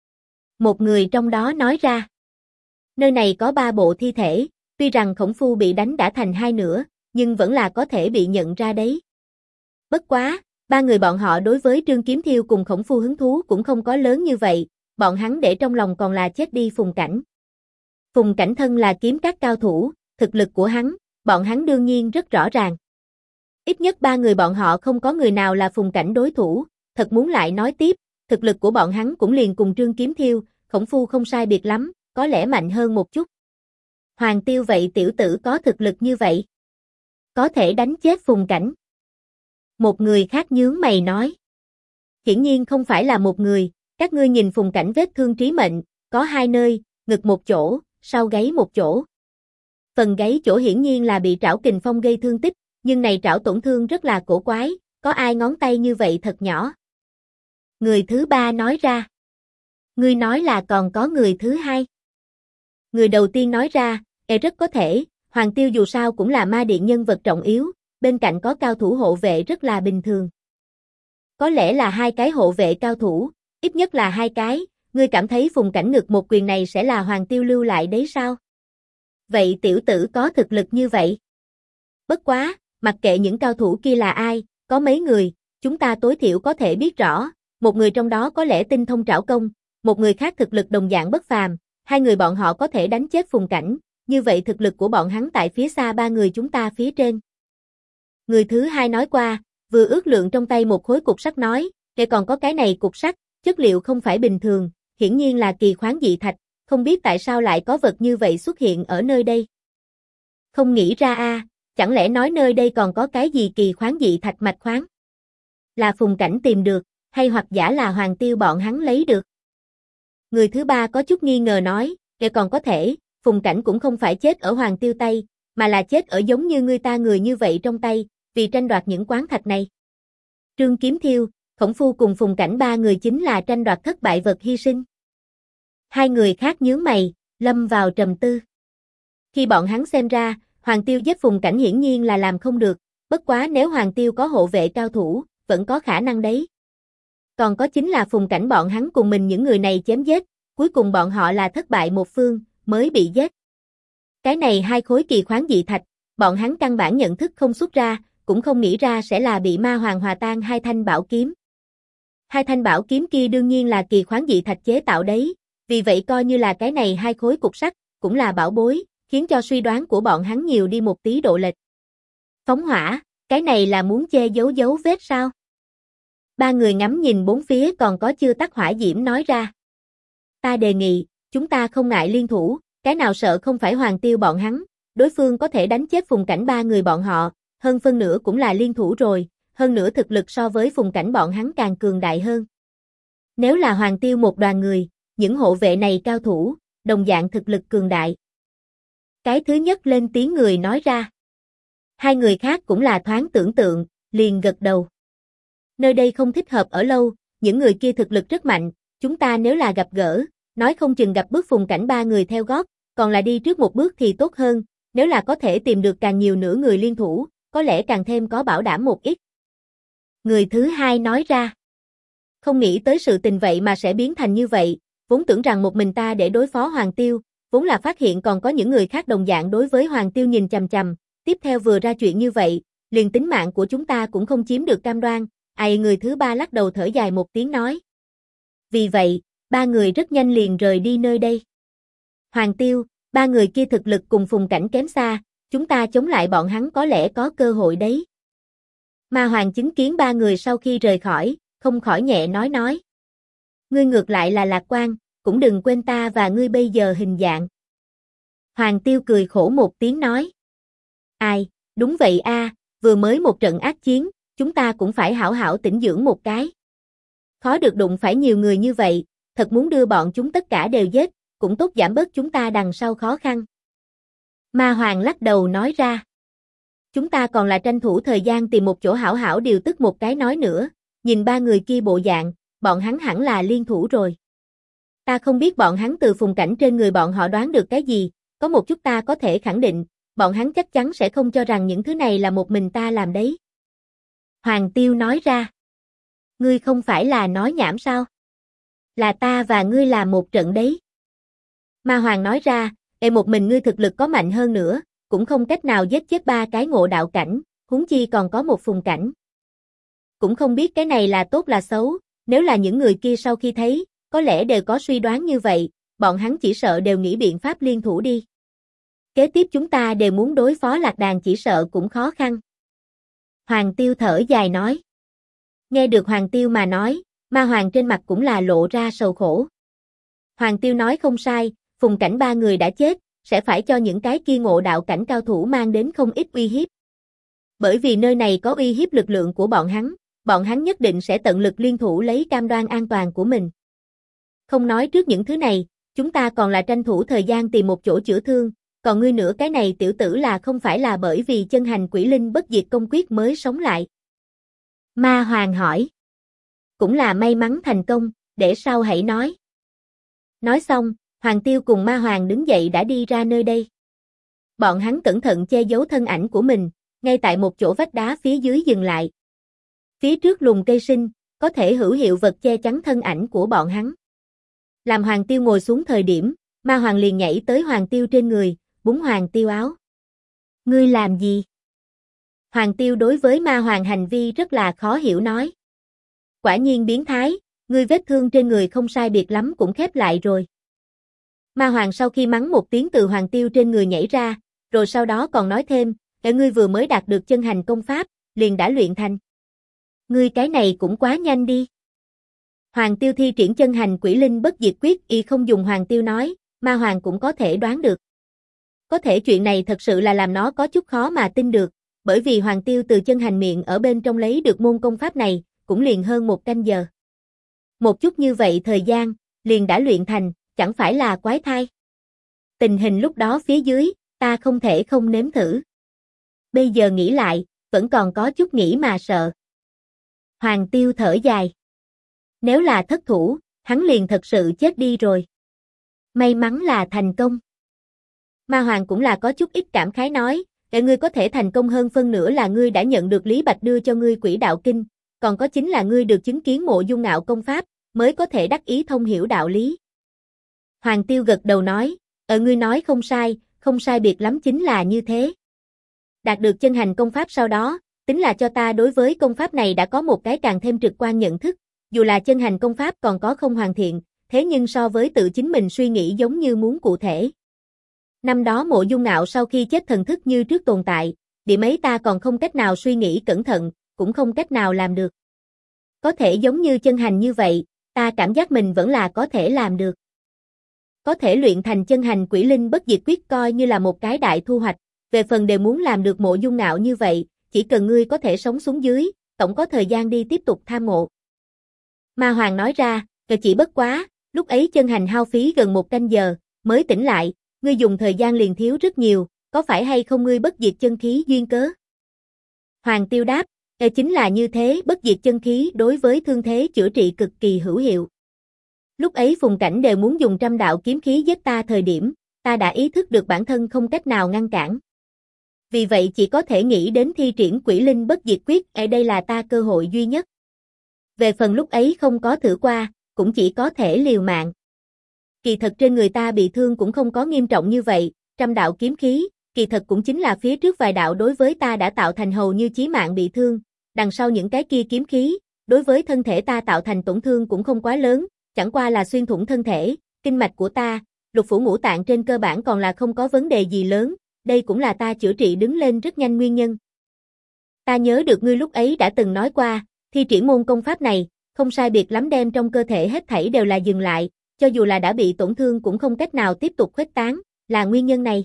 Một người trong đó nói ra. Nơi này có 3 bộ thi thể, tuy rằng Khổng Phu bị đánh đã thành 2 nửa, nhưng vẫn là có thể bị nhận ra đấy. Bất quá, 3 người bọn họ đối với Trương Kiếm Thiêu cùng Khổng Phu hứng thú cũng không có lớn như vậy, bọn hắn để trong lòng còn là chết đi Phùng Cảnh. Phùng Cảnh thân là kiếm các cao thủ, thực lực của hắn, bọn hắn đương nhiên rất rõ ràng. Ít nhất 3 người bọn họ không có người nào là Phùng Cảnh đối thủ, thật muốn lại nói tiếp, thực lực của bọn hắn cũng liền cùng Trương Kiếm Thiêu, Khổng Phu không sai biệt lắm, có lẽ mạnh hơn một chút. Hoàng Tiêu vậy tiểu tử có thực lực như vậy, có thể đánh chết Phùng Cảnh. Một người khác nhướng mày nói. Hiển nhiên không phải là một người, các ngươi nhìn Phùng Cảnh vết thương trí mệnh, có hai nơi, ngực một chỗ, sau gáy một chỗ. Phần gáy chỗ hiển nhiên là bị trảo kình phong gây thương tích, nhưng này trảo tổn thương rất là cổ quái, có ai ngón tay như vậy thật nhỏ. Người thứ ba nói ra. Ngươi nói là còn có người thứ hai. Người đầu tiên nói ra, rất có thể, Hoàng Tiêu dù sao cũng là ma điện nhân vật trọng yếu, bên cạnh có cao thủ hộ vệ rất là bình thường. Có lẽ là hai cái hộ vệ cao thủ, ít nhất là hai cái, ngươi cảm thấy Phùng Cảnh ngực một quyền này sẽ là Hoàng Tiêu lưu lại đấy sao? Vậy tiểu tử có thực lực như vậy? Bất quá, mặc kệ những cao thủ kia là ai, có mấy người, chúng ta tối thiểu có thể biết rõ, một người trong đó có lẽ tinh thông trảo công, một người khác thực lực đồng dạng bất phàm, hai người bọn họ có thể đánh chết Phùng Cảnh, như vậy thực lực của bọn hắn tại phía xa ba người chúng ta phía trên. Người thứ hai nói qua, vừa ước lượng trong tay một khối cục sắt nói, để còn có cái này cục sắt, chất liệu không phải bình thường, hiển nhiên là kỳ khoáng dị thạch, không biết tại sao lại có vật như vậy xuất hiện ở nơi đây. Không nghĩ ra a, chẳng lẽ nói nơi đây còn có cái gì kỳ khoáng dị thạch mạch khoáng? Là Phùng Cảnh tìm được, hay hoặc giả là Hoàng Tiêu bọn hắn lấy được? Người thứ ba có chút nghi ngờ nói, để còn có thể, Phùng Cảnh cũng không phải chết ở Hoàng Tiêu tay, mà là chết ở giống như người ta người như vậy trong tay, vì tranh đoạt những quán thạch này. Trương Kiếm Thiêu, Khổng Phu cùng Phùng Cảnh ba người chính là tranh đoạt thất bại vật hy sinh. Hai người khác nhướng mày, lâm vào trầm tư. Khi bọn hắn xem ra, Hoàng Tiêu giết Phùng Cảnh hiển nhiên là làm không được, bất quá nếu Hoàng Tiêu có hộ vệ cao thủ, vẫn có khả năng đấy. Còn có chính là Phùng Cảnh bọn hắn cùng mình những người này chém giết, cuối cùng bọn họ là thất bại một phương, mới bị giết. Cái này hai khối kỳ khoáng dị thạch, bọn hắn căn bản nhận thức không xuất ra, cũng không nghĩ ra sẽ là bị ma hoàng hòa tan hai thanh bảo kiếm. Hai thanh bảo kiếm kia đương nhiên là kỳ khoáng dị thạch chế tạo đấy, vì vậy coi như là cái này hai khối cục sắt, cũng là bảo bối, khiến cho suy đoán của bọn hắn nhiều đi một tí độ lệch. Phóng hỏa, cái này là muốn che giấu dấu vết sao? Ba người ngắm nhìn bốn phía còn có chưa tắt hỏa diễm nói ra. Ta đề nghị, chúng ta không ngại liên thủ, cái nào sợ không phải Hoàng Tiêu bọn hắn, đối phương có thể đánh chết Phùng Cảnh ba người bọn họ, hơn phân nửa cũng là liên thủ rồi, hơn nữa thực lực so với Phùng Cảnh bọn hắn càng cường đại hơn. Nếu là Hoàng Tiêu một đoàn người, những hộ vệ này cao thủ, đồng dạng thực lực cường đại. Cái thứ nhất lên tiếng người nói ra. Hai người khác cũng là thoáng tưởng tượng, liền gật đầu. Nơi đây không thích hợp ở lâu, những người kia thực lực rất mạnh, chúng ta nếu là gặp gỡ, nói không chừng gặp bước Phùng Cảnh ba người theo gót, còn là đi trước một bước thì tốt hơn, nếu là có thể tìm được càng nhiều nửa người liên thủ, có lẽ càng thêm có bảo đảm một ít. Người thứ hai nói ra. Không nghĩ tới sự tình vậy mà sẽ biến thành như vậy, vốn tưởng rằng một mình ta để đối phó Hoàng Tiêu, vốn là phát hiện còn có những người khác đồng dạng đối với Hoàng Tiêu nhìn chằm chằm, tiếp theo vừa ra chuyện như vậy, liền tính mạng của chúng ta cũng không chiếm được cam đoan, người thứ ba lắc đầu thở dài một tiếng nói. Vì vậy, ba người rất nhanh liền rời đi nơi đây. Hoàng Tiêu, ba người kia thực lực cùng Phùng Cảnh kém xa, chúng ta chống lại bọn hắn có lẽ có cơ hội đấy. Ma Hoàng chứng kiến ba người sau khi rời khỏi, không khỏi nhẹ nói. Ngươi ngược lại là lạc quan, cũng đừng quên ta và ngươi bây giờ hình dạng. Hoàng Tiêu cười khổ một tiếng nói. Ai, đúng vậy a, vừa mới một trận ác chiến, chúng ta cũng phải hảo hảo tĩnh dưỡng một cái. Khó được đụng phải nhiều người như vậy, thật muốn đưa bọn chúng tất cả đều giết, cũng tốt giảm bớt chúng ta đằng sau khó khăn. Ma Hoàng lắc đầu nói ra. Chúng ta còn là tranh thủ thời gian tìm một chỗ hảo hảo điều tức một cái nói nữa, nhìn ba người kia bộ dạng, bọn hắn hẳn là liên thủ rồi. Ta không biết bọn hắn từ Phùng Cảnh trên người bọn họ đoán được cái gì, có một chút ta có thể khẳng định, bọn hắn chắc chắn sẽ không cho rằng những thứ này là một mình ta làm đấy. Hoàng Tiêu nói ra. Ngươi không phải là nói nhảm sao? Là ta và ngươi làm một trận đấy. Ma Hoàng nói ra, một mình ngươi thực lực có mạnh hơn nữa, cũng không cách nào giết chết ba cái ngộ đạo cảnh, huống chi còn có một Phùng Cảnh. Cũng không biết cái này là tốt là xấu, nếu là những người kia sau khi thấy, có lẽ đều có suy đoán như vậy, bọn hắn chỉ sợ đều nghĩ biện pháp liên thủ đi. Kế tiếp chúng ta đều muốn đối phó Lạc Đàn chỉ sợ cũng khó khăn. Hoàng Tiêu thở dài nói. Nghe được Hoàng Tiêu mà nói, Ma Hoàng trên mặt cũng là lộ ra sầu khổ. Hoàng Tiêu nói không sai, Phùng Cảnh ba người đã chết, sẽ phải cho những cái kia ngộ đạo cảnh cao thủ mang đến không ít uy hiếp. Bởi vì nơi này có uy hiếp lực lượng của bọn hắn nhất định sẽ tận lực liên thủ lấy cam đoan an toàn của mình. Không nói trước những thứ này, chúng ta còn là tranh thủ thời gian tìm một chỗ chữa thương, còn ngươi nữa cái này tiểu tử là không phải là bởi vì chân hành quỷ linh bất diệt công quyết mới sống lại. Ma Hoàng hỏi. Cũng là may mắn thành công, để sau hãy nói. Nói xong, Hoàng Tiêu cùng Ma Hoàng đứng dậy đã đi ra nơi đây. Bọn hắn cẩn thận che giấu thân ảnh của mình, ngay tại một chỗ vách đá phía dưới dừng lại. Phía trước lùm cây sinh, có thể hữu hiệu vật che chắn thân ảnh của bọn hắn. Làm Hoàng Tiêu ngồi xuống thời điểm, Ma Hoàng liền nhảy tới Hoàng Tiêu trên người, búng Hoàng Tiêu áo. Ngươi làm gì? Hoàng Tiêu đối với Ma Hoàng hành vi rất là khó hiểu nói. Quả nhiên biến thái, ngươi vết thương trên người không sai biệt lắm cũng khép lại rồi. Ma Hoàng sau khi mắng một tiếng từ Hoàng Tiêu trên người nhảy ra, rồi sau đó còn nói thêm, ngươi vừa mới đạt được chân hành công pháp, liền đã luyện thành. Ngươi cái này cũng quá nhanh đi. Hoàng Tiêu thi triển chân hành quỷ linh bất diệt quyết y không dùng Hoàng Tiêu nói, Ma Hoàng cũng có thể đoán được. Có thể chuyện này thật sự là làm nó có chút khó mà tin được, bởi vì Hoàng Tiêu từ chân hành miệng ở bên trong lấy được môn công pháp này, cũng liền hơn 1 canh giờ. Một chút như vậy thời gian, liền đã luyện thành, chẳng phải là quái thai. Tình hình lúc đó phía dưới, ta không thể không nếm thử. Bây giờ nghĩ lại, vẫn còn có chút nghĩ mà sợ. Hoàng Tiêu thở dài. Nếu là thất thủ, hắn liền thật sự chết đi rồi. May mắn là thành công. Ma Hoàng cũng là có chút ít cảm khái nói, để ngươi có thể thành công hơn phân nửa là ngươi đã nhận được Lý Bạch đưa cho ngươi Quỷ Đạo Kinh, còn có chính là ngươi được chứng kiến Mộ Dung Ngạo công pháp, mới có thể đắc ý thông hiểu đạo lý. Hoàng Tiêu gật đầu nói, ngươi nói không sai biệt lắm chính là như thế. Đạt được chân hành công pháp sau đó, tính là cho ta đối với công pháp này đã có một cái càng thêm trực quan nhận thức, dù là chân hành công pháp còn có không hoàn thiện, thế nhưng so với tự chính mình suy nghĩ giống như muốn cụ thể. Năm đó Mộ Dung Ngạo sau khi chết thần thức như trước tồn tại, điểm ấy ta còn không cách nào suy nghĩ cẩn thận, cũng không cách nào làm được. Có thể giống như chân hành như vậy, ta cảm giác mình vẫn là có thể làm được. Có thể luyện thành chân hành quỷ linh bất diệt quyết coi như là một cái đại thu hoạch, về phần đều muốn làm được Mộ Dung Ngạo như vậy, chỉ cần ngươi có thể sống xuống dưới, tổng có thời gian đi tiếp tục tham ngộ. Ma Hoàng nói ra, chỉ bất quá, lúc ấy chân hành hao phí gần 1 canh giờ, mới tỉnh lại, ngươi dùng thời gian liền thiếu rất nhiều, có phải hay không ngươi bất diệt chân khí duyên cớ? Hoàng Tiêu đáp, chính là như thế, bất diệt chân khí đối với thương thế chữa trị cực kỳ hữu hiệu. Lúc ấy Phùng Cảnh đều muốn dùng 100 đạo kiếm khí giết ta thời điểm, ta đã ý thức được bản thân không cách nào ngăn cản. Vì vậy chỉ có thể nghĩ đến thi triển quỷ linh bất diệt quyết, ở đây là ta cơ hội duy nhất. Về phần lúc ấy không có thử qua, cũng chỉ có thể liều mạng. Kỳ thật trên người ta bị thương cũng không có nghiêm trọng như vậy, 100 đạo kiếm khí, kỳ thật cũng chính là phía trước vài đạo đối với ta đã tạo thành hầu như chí mạng bị thương, đằng sau những cái kia kiếm khí, đối với thân thể ta tạo thành tổn thương cũng không quá lớn, chẳng qua là xuyên thủng thân thể, kinh mạch của ta, lục phủ ngũ tạng trên cơ bản còn là không có vấn đề gì lớn, đây cũng là ta chữa trị đứng lên rất nhanh nguyên nhân. Ta nhớ được ngươi lúc ấy đã từng nói qua, thi triển môn công pháp này, không sai biệt lắm đem trong cơ thể hết thảy đều là dừng lại, cho dù là đã bị tổn thương cũng không cách nào tiếp tục khuếch tán, là nguyên nhân này.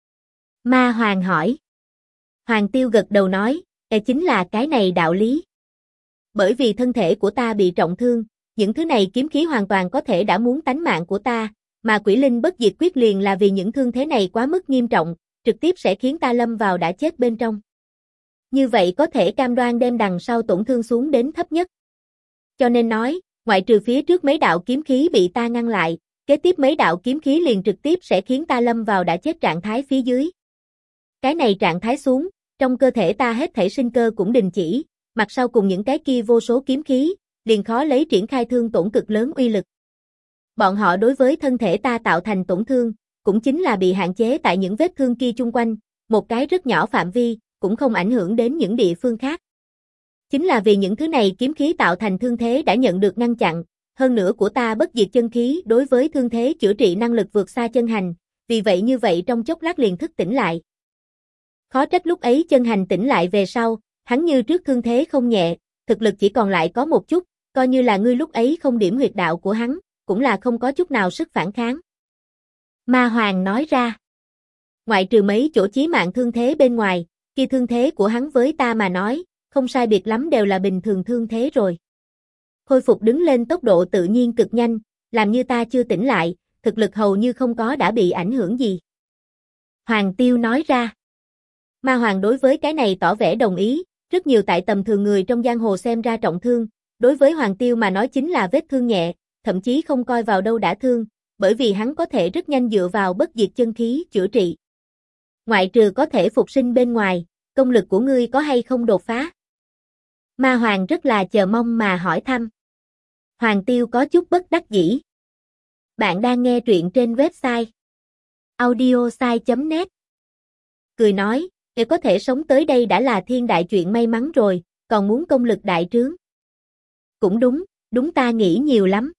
Ma Hoàng hỏi. Hoàng Tiêu gật đầu nói, chính là cái này đạo lý. Bởi vì thân thể của ta bị trọng thương, những thứ này kiếm khí hoàn toàn có thể đã muốn tánh mạng của ta, mà quỷ linh bất diệt quyết liền là vì những thương thế này quá mức nghiêm trọng, trực tiếp sẽ khiến ta lâm vào đã chết bên trong. Như vậy có thể cam đoan đem đằng sau tổn thương xuống đến thấp nhất. Cho nên nói, ngoại trừ phía trước mấy đạo kiếm khí bị ta ngăn lại, kế tiếp mấy đạo kiếm khí liền trực tiếp sẽ khiến ta lâm vào đã chết trạng thái phía dưới. Cái này trạng thái xuống, trong cơ thể ta hết thảy sinh cơ cũng đình chỉ, mặt sau cùng những cái kia vô số kiếm khí, liền khó lấy triển khai thương tổn cực lớn uy lực. Bọn họ đối với thân thể ta tạo thành tổn thương, cũng chính là bị hạn chế tại những vết thương kia chung quanh, một cái rất nhỏ phạm vi, cũng không ảnh hưởng đến những địa phương khác. Chính là vì những thứ này kiếm khí tạo thành thương thế đã nhận được ngăn chặn, hơn nữa của ta bất diệt chân khí đối với thương thế chữa trị năng lực vượt xa chân hành, vì vậy như vậy trong chốc lát liền thức tỉnh lại. Khó trách lúc ấy chân hành tỉnh lại về sau, hắn như trước thương thế không nhẹ, thực lực chỉ còn lại có một chút, coi như là ngươi lúc ấy không điểm huyệt đạo của hắn, cũng là không có chút nào sức phản kháng. Ma Hoàng nói ra. Ngoại trừ mấy chỗ chí mạng thương thế bên ngoài, kia thương thế của hắn với ta mà nói, không sai biệt lắm đều là bình thường thương thế rồi. Khôi phục đứng lên tốc độ tự nhiên cực nhanh, làm như ta chưa tỉnh lại, thực lực hầu như không có đã bị ảnh hưởng gì. Hoàng Tiêu nói ra. Ma Hoàng đối với cái này tỏ vẻ đồng ý, rất nhiều tại tầm thường người trong giang hồ xem ra trọng thương, đối với Hoàng Tiêu mà nói chính là vết thương nhẹ, thậm chí không coi vào đâu đã thương, bởi vì hắn có thể rất nhanh dựa vào bất diệt chân khí chữa trị. Ngoại trừ có thể phục sinh bên ngoài, công lực của ngươi có hay không đột phá? Ma Hoàng rất là chờ mong mà hỏi thăm. Hoàng Tiêu có chút bất đắc dĩ. Bạn đang nghe truyện trên website audiosai.net. Cười nói, nếu có thể sống tới đây đã là thiên đại chuyện may mắn rồi, còn muốn công lực đại trướng. Cũng đúng ta nghĩ nhiều lắm.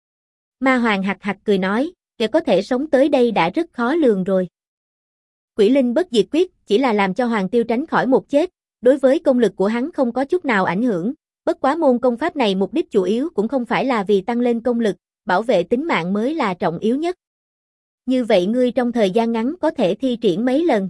Ma Hoàng hặc hặc cười nói, nếu có thể sống tới đây đã rất khó lường rồi. Quỷ linh bất diệt quyết chỉ là làm cho Hoàng Tiêu tránh khỏi một chết, đối với công lực của hắn không có chút nào ảnh hưởng, bất quá môn công pháp này mục đích chủ yếu cũng không phải là vì tăng lên công lực, bảo vệ tính mạng mới là trọng yếu nhất. Như vậy ngươi trong thời gian ngắn có thể thi triển mấy lần?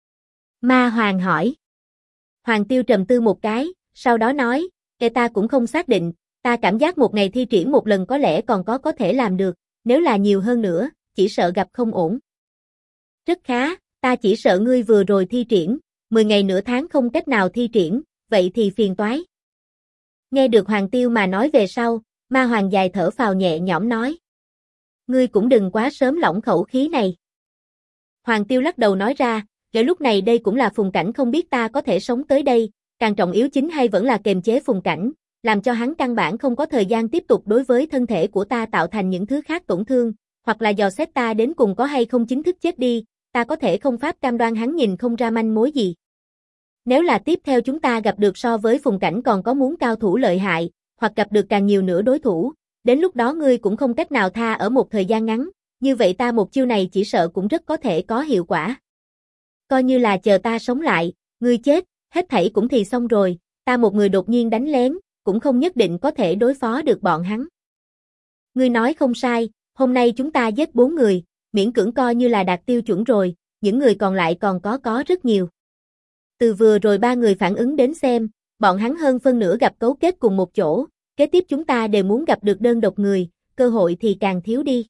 Ma Hoàng hỏi. Hoàng Tiêu trầm tư một cái, sau đó nói, ta cũng không xác định, ta cảm giác một ngày thi triển một lần có lẽ còn có thể làm được, nếu là nhiều hơn nữa, chỉ sợ gặp không ổn. Rất khá, ta chỉ sợ ngươi vừa rồi thi triển, 10 ngày nửa tháng không cách nào thi triển, vậy thì phiền toái. Nghe được Hoàng Tiêu mà nói về sau, Ma Hoàng dài thở phào nhẹ nhõm nói. Ngươi cũng đừng quá sớm lỏng khẩu khí này. Hoàng Tiêu lắc đầu nói ra, để lúc này đây cũng là Phùng Cảnh không biết ta có thể sống tới đây, càng trọng yếu chính hay vẫn là kiềm chế Phùng Cảnh, làm cho hắn căn bản không có thời gian tiếp tục đối với thân thể của ta tạo thành những thứ khác tổn thương, hoặc là dò xét ta đến cùng có hay không chính thức chết đi, ta có thể không pháp cam đoan hắn nhìn không ra manh mối gì. Nếu là tiếp theo chúng ta gặp được so với Phùng Cảnh còn có muốn cao thủ lợi hại, hoặc gặp được càng nhiều nữa đối thủ, đến lúc đó ngươi cũng không cách nào tha ở một thời gian ngắn, như vậy ta một chiêu này chỉ sợ cũng rất có thể có hiệu quả. Coi như là chờ ta sống lại, ngươi chết, hết thảy cũng thì xong rồi, ta một người đột nhiên đánh lén, cũng không nhất định có thể đối phó được bọn hắn. Ngươi nói không sai, hôm nay chúng ta giết 4 người, miễn cưỡng coi như là đạt tiêu chuẩn rồi, những người còn lại còn có rất nhiều. Từ vừa rồi 3 người phản ứng đến xem, bọn hắn hơn phân nửa gặp cấu kết cùng một chỗ, kế tiếp chúng ta đều muốn gặp được đơn độc người, cơ hội thì càng thiếu đi.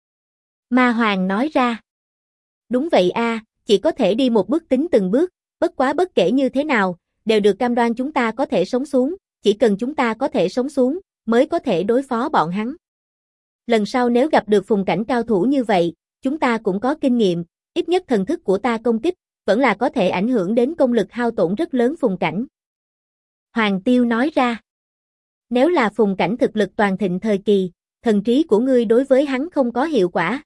Ma Hoàng nói ra. Đúng vậy a, chỉ có thể đi một bước tính từng bước, bất quá bất kể như thế nào, đều được cam đoan chúng ta có thể sống xuống, chỉ cần chúng ta có thể sống xuống, mới có thể đối phó bọn hắn. Lần sau nếu gặp được Phùng Cảnh cao thủ như vậy, chúng ta cũng có kinh nghiệm, ít nhất thần thức của ta công kích, vẫn là có thể ảnh hưởng đến công lực hao tổn rất lớn Phùng Cảnh. Hoàng Tiêu nói ra. Nếu là Phùng Cảnh thực lực toàn thịnh thời kỳ, thần trí của ngươi đối với hắn không có hiệu quả.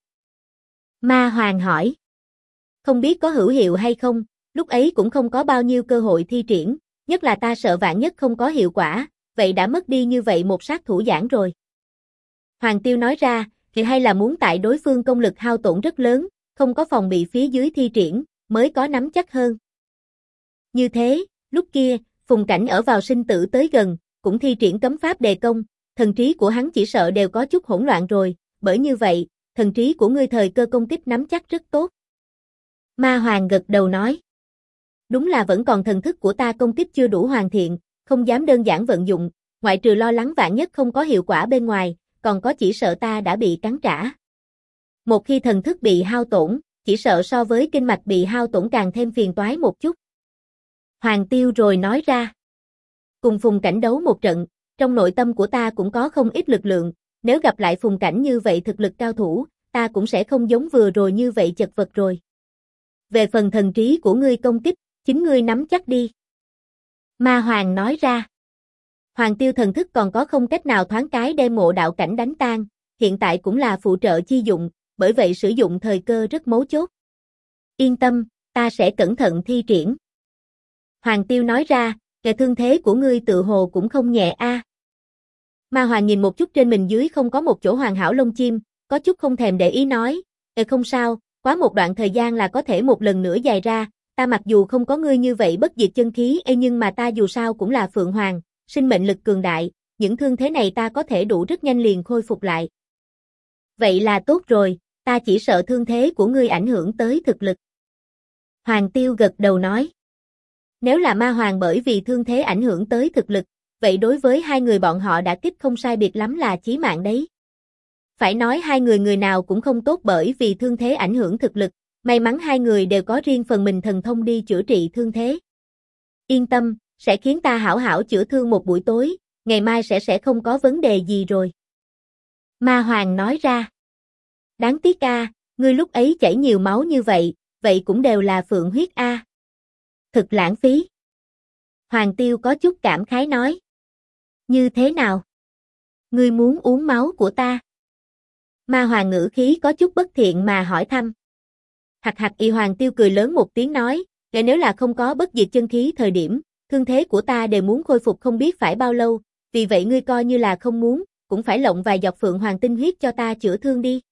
Ma Hoàng hỏi. Không biết có hữu hiệu hay không, lúc ấy cũng không có bao nhiêu cơ hội thi triển, nhất là ta sợ vạn nhất không có hiệu quả, vậy đã mất đi như vậy một sát thủ giảng rồi. Hoàng Tiêu nói ra, thì hay là muốn tại đối phương công lực hao tổn rất lớn, không có phòng bị phía dưới thi triển, mới có nắm chắc hơn. Như thế, lúc kia, Phùng Cảnh ở vào sinh tử tới gần, cũng thi triển cấm pháp đề công, thần trí của hắn chỉ sợ đều có chút hỗn loạn rồi, bởi như vậy, thần trí của ngươi thời cơ công kích nắm chắc rất tốt. Ma Hoàng gật đầu nói. Đúng là vẫn còn thần thức của ta công kích chưa đủ hoàn thiện, không dám đơn giản vận dụng, ngoại trừ lo lắng vạn nhất không có hiệu quả bên ngoài, còn có chỉ sợ ta đã bị cắn trả. Một khi thần thức bị hao tổn, chỉ sợ so với kinh mạch bị hao tổn càng thêm phiền toái một chút. Hoàng Tiêu rồi nói ra. Cùng Phùng Cảnh đấu một trận, trong nội tâm của ta cũng có không ít lực lượng, nếu gặp lại Phùng Cảnh như vậy thực lực cao thủ, ta cũng sẽ không giống vừa rồi như vậy chật vật rồi. Về phần thần trí của ngươi công kích, chính ngươi nắm chắc đi. Ma Hoàng nói ra. Hoàng Tiêu thần thức còn có không cách nào thoáng cái đem ngộ đạo cảnh đánh tan, hiện tại cũng là phụ trợ chi dụng, bởi vậy sử dụng thời cơ rất mấu chốt. Yên tâm, ta sẽ cẩn thận thi triển. Hoàng Tiêu nói ra, kẻ thương thế của ngươi tự hồ cũng không nhẹ a. Ma Hoàng nhìn một chút trên mình dưới không có một chỗ hoàn hảo lông chim, có chút không thèm để ý nói, không sao, quá một đoạn thời gian là có thể một lần nữa dài ra, ta mặc dù không có ngươi như vậy bất diệt chân khí nhưng mà ta dù sao cũng là Phượng Hoàng, sinh mệnh lực cường đại, những thương thế này ta có thể đủ rất nhanh liền khôi phục lại. Vậy là tốt rồi, ta chỉ sợ thương thế của ngươi ảnh hưởng tới thực lực. Hoàng Tiêu gật đầu nói. Nếu là ma hoàng bởi vì thương thế ảnh hưởng tới thực lực, vậy đối với hai người bọn họ đã kích không sai biệt lắm là chí mạng đấy. Phải nói hai người người nào cũng không tốt bởi vì thương thế ảnh hưởng thực lực, may mắn hai người đều có riêng phần mình thần thông đi chữa trị thương thế. Yên tâm, sẽ khiến ta hảo hảo chữa thương một buổi tối, ngày mai sẽ không có vấn đề gì rồi. Ma hoàng nói ra. Đáng tiếc a, ngươi lúc ấy chảy nhiều máu như vậy cũng đều là phượng huyết a. Thực lãng phí. Hoàng Tiêu có chút cảm khái nói. Như thế nào? Ngươi muốn uống máu của ta? Ma hoàng ngữ khí có chút bất thiện mà hỏi thăm. Hạc hạc y Hoàng Tiêu cười lớn một tiếng nói, nếu là không có bất diệt chân khí thời điểm, thương thế của ta đều muốn khôi phục không biết phải bao lâu, vì vậy ngươi coi như là không muốn, cũng phải lộng vài giọt phượng hoàng tinh huyết cho ta chữa thương đi.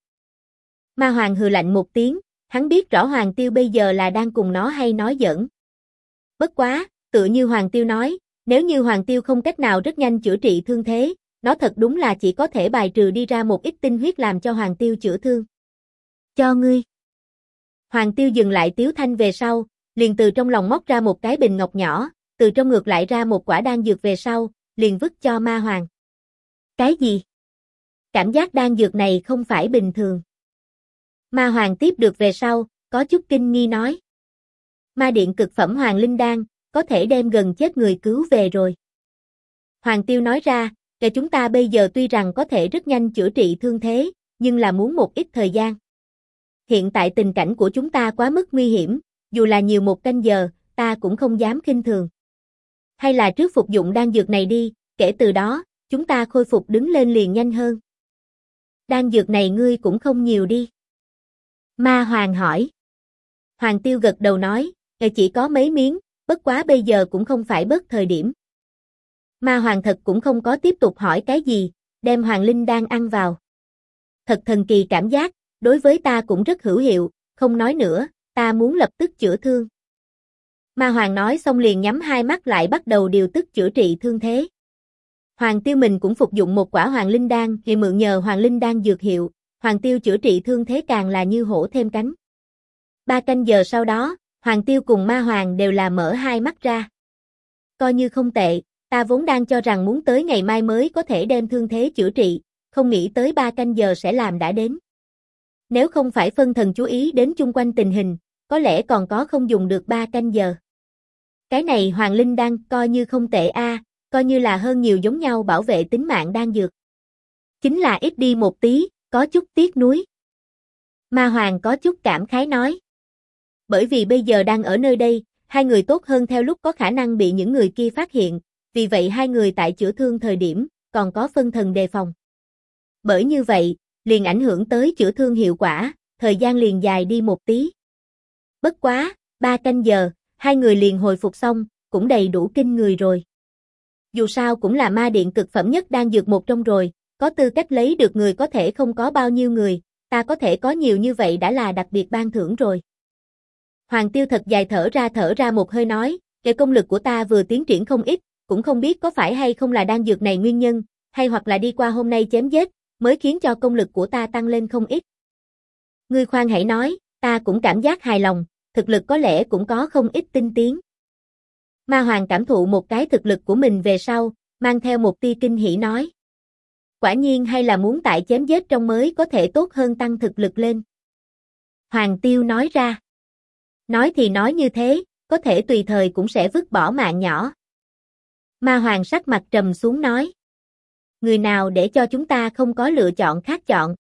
Ma hoàng hừ lạnh một tiếng, hắn biết rõ Hoàng Tiêu bây giờ là đang cùng nó hay nói giỡn. Bất quá, tựa như Hoàng Tiêu nói, nếu như Hoàng Tiêu không cách nào rất nhanh chữa trị thương thế, nó thật đúng là chỉ có thể bài trừ đi ra một ít tinh huyết làm cho Hoàng Tiêu chữa thương. Cho ngươi. Hoàng Tiêu dừng lại tiếu thanh về sau, liền từ trong lòng móc ra một cái bình ngọc nhỏ, từ trong ngược lại ra một quả đan dược về sau, liền vứt cho ma hoàng. Cái gì? Cảm giác đan dược này không phải bình thường. Ma hoàng tiếp được về sau, có chút kinh nghi nói. Ma điện cực phẩm hoàng linh đan, có thể đem gần chết người cứu về rồi. Hoàng Tiêu nói ra, chúng ta bây giờ tuy rằng có thể rất nhanh chữa trị thương thế, nhưng là muốn một ít thời gian. Hiện tại tình cảnh của chúng ta quá mức nguy hiểm, dù là nhiều một canh giờ, ta cũng không dám khinh thường. Hay là trước phục dụng đan dược này đi, kể từ đó, chúng ta khôi phục đứng lên liền nhanh hơn. Đan dược này ngươi cũng không nhiều đi. Ma hoàng hỏi. Hoàng Tiêu gật đầu nói, chỉ có mấy miếng, bất quá bây giờ cũng không phải bớt thời điểm. Ma hoàng thật cũng không có tiếp tục hỏi cái gì, đem hoàng linh đan ăn vào. Thật thần kỳ cảm giác, đối với ta cũng rất hữu hiệu, không nói nữa, ta muốn lập tức chữa thương. Ma hoàng nói xong liền nhắm hai mắt lại bắt đầu điều tức chữa trị thương thế. Hoàng Tiêu mình cũng phục dụng một quả hoàng linh đan, thì mượn nhờ hoàng linh đan dược hiệu, Hoàng Tiêu chữa trị thương thế càng là như hổ thêm cánh. 3 canh giờ sau đó, Hoàng Tiêu cùng ma hoàng đều là mở hai mắt ra. Coi như không tệ, ta vốn đang cho rằng muốn tới ngày mai mới có thể đem thương thế chữa trị, không nghĩ tới 3 canh giờ sẽ làm đã đến. Nếu không phải phân thần chú ý đến chung quanh tình hình, có lẽ còn có không dùng được 3 canh giờ. Cái này hoàng linh đan coi như không tệ a, coi như là hơn nhiều giống nhau bảo vệ tính mạng đan dược. Chính là ít đi một tí, có chút tiếc nuối. Ma hoàng có chút cảm khái nói. Bởi vì bây giờ đang ở nơi đây, hai người tốt hơn theo lúc có khả năng bị những người kia phát hiện, vì vậy hai người tại chữa thương thời điểm, còn có phân thần đề phòng. Bởi như vậy, liền ảnh hưởng tới chữa thương hiệu quả, thời gian liền dài đi một tí. Bất quá, 3 canh giờ, hai người liền hồi phục xong, cũng đầy đủ kinh người rồi. Dù sao cũng là ma điện cực phẩm nhất đan dược một trong rồi, có tư cách lấy được người có thể không có bao nhiêu người, ta có thể có nhiều như vậy đã là đặc biệt ban thưởng rồi. Hoàng Tiêu thật dài thở ra một hơi nói, cái công lực của ta vừa tiến triển không ít, cũng không biết có phải hay không là đan dược này nguyên nhân, hay hoặc là đi qua hôm nay chém giết, mới khiến cho công lực của ta tăng lên không ít. Ngươi khoan hãy nói, ta cũng cảm giác hài lòng, thực lực có lẽ cũng có không ít tinh tiến. Ma hoàng cảm thụ một cái thực lực của mình về sau, mang theo một tia kinh hỉ nói. Quả nhiên hay là muốn tại chém giết trong mới có thể tốt hơn tăng thực lực lên. Hoàng Tiêu nói ra. Nói thì nói như thế, có thể tùy thời cũng sẽ vứt bỏ mạng nhỏ. Ma hoàng sắc mặt trầm xuống nói. Người nào để cho chúng ta không có lựa chọn khác chọn?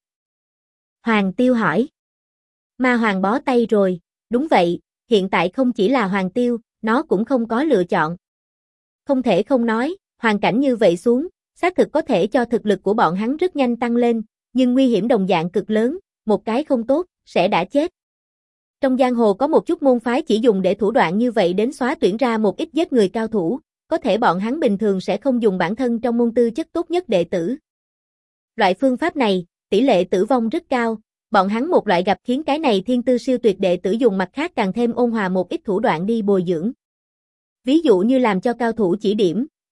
Hoàng Tiêu hỏi. Ma hoàng bó tay rồi, đúng vậy, hiện tại không chỉ là Hoàng Tiêu, nó cũng không có lựa chọn. Không thể không nói, hoàn cảnh như vậy xuống, xác thực có thể cho thực lực của bọn hắn rất nhanh tăng lên, nhưng nguy hiểm đồng dạng cực lớn, một cái không tốt, sẽ đã chết. Trong giang hồ có một chút môn phái chỉ dùng để thủ đoạn như vậy đến xóa tuyển ra một ít giết người cao thủ, có thể bọn hắn bình thường sẽ không dùng bản thân trong môn tư chất tốt nhất đệ tử. Loại phương pháp này, tỷ lệ tử vong rất cao, bọn hắn một loại gặp khiến cái này thiên tư siêu tuyệt đệ tử dùng mặt khác càng thêm ôn hòa một ít thủ đoạn đi bồi dưỡng. Ví dụ như làm cho cao thủ chỉ điểm,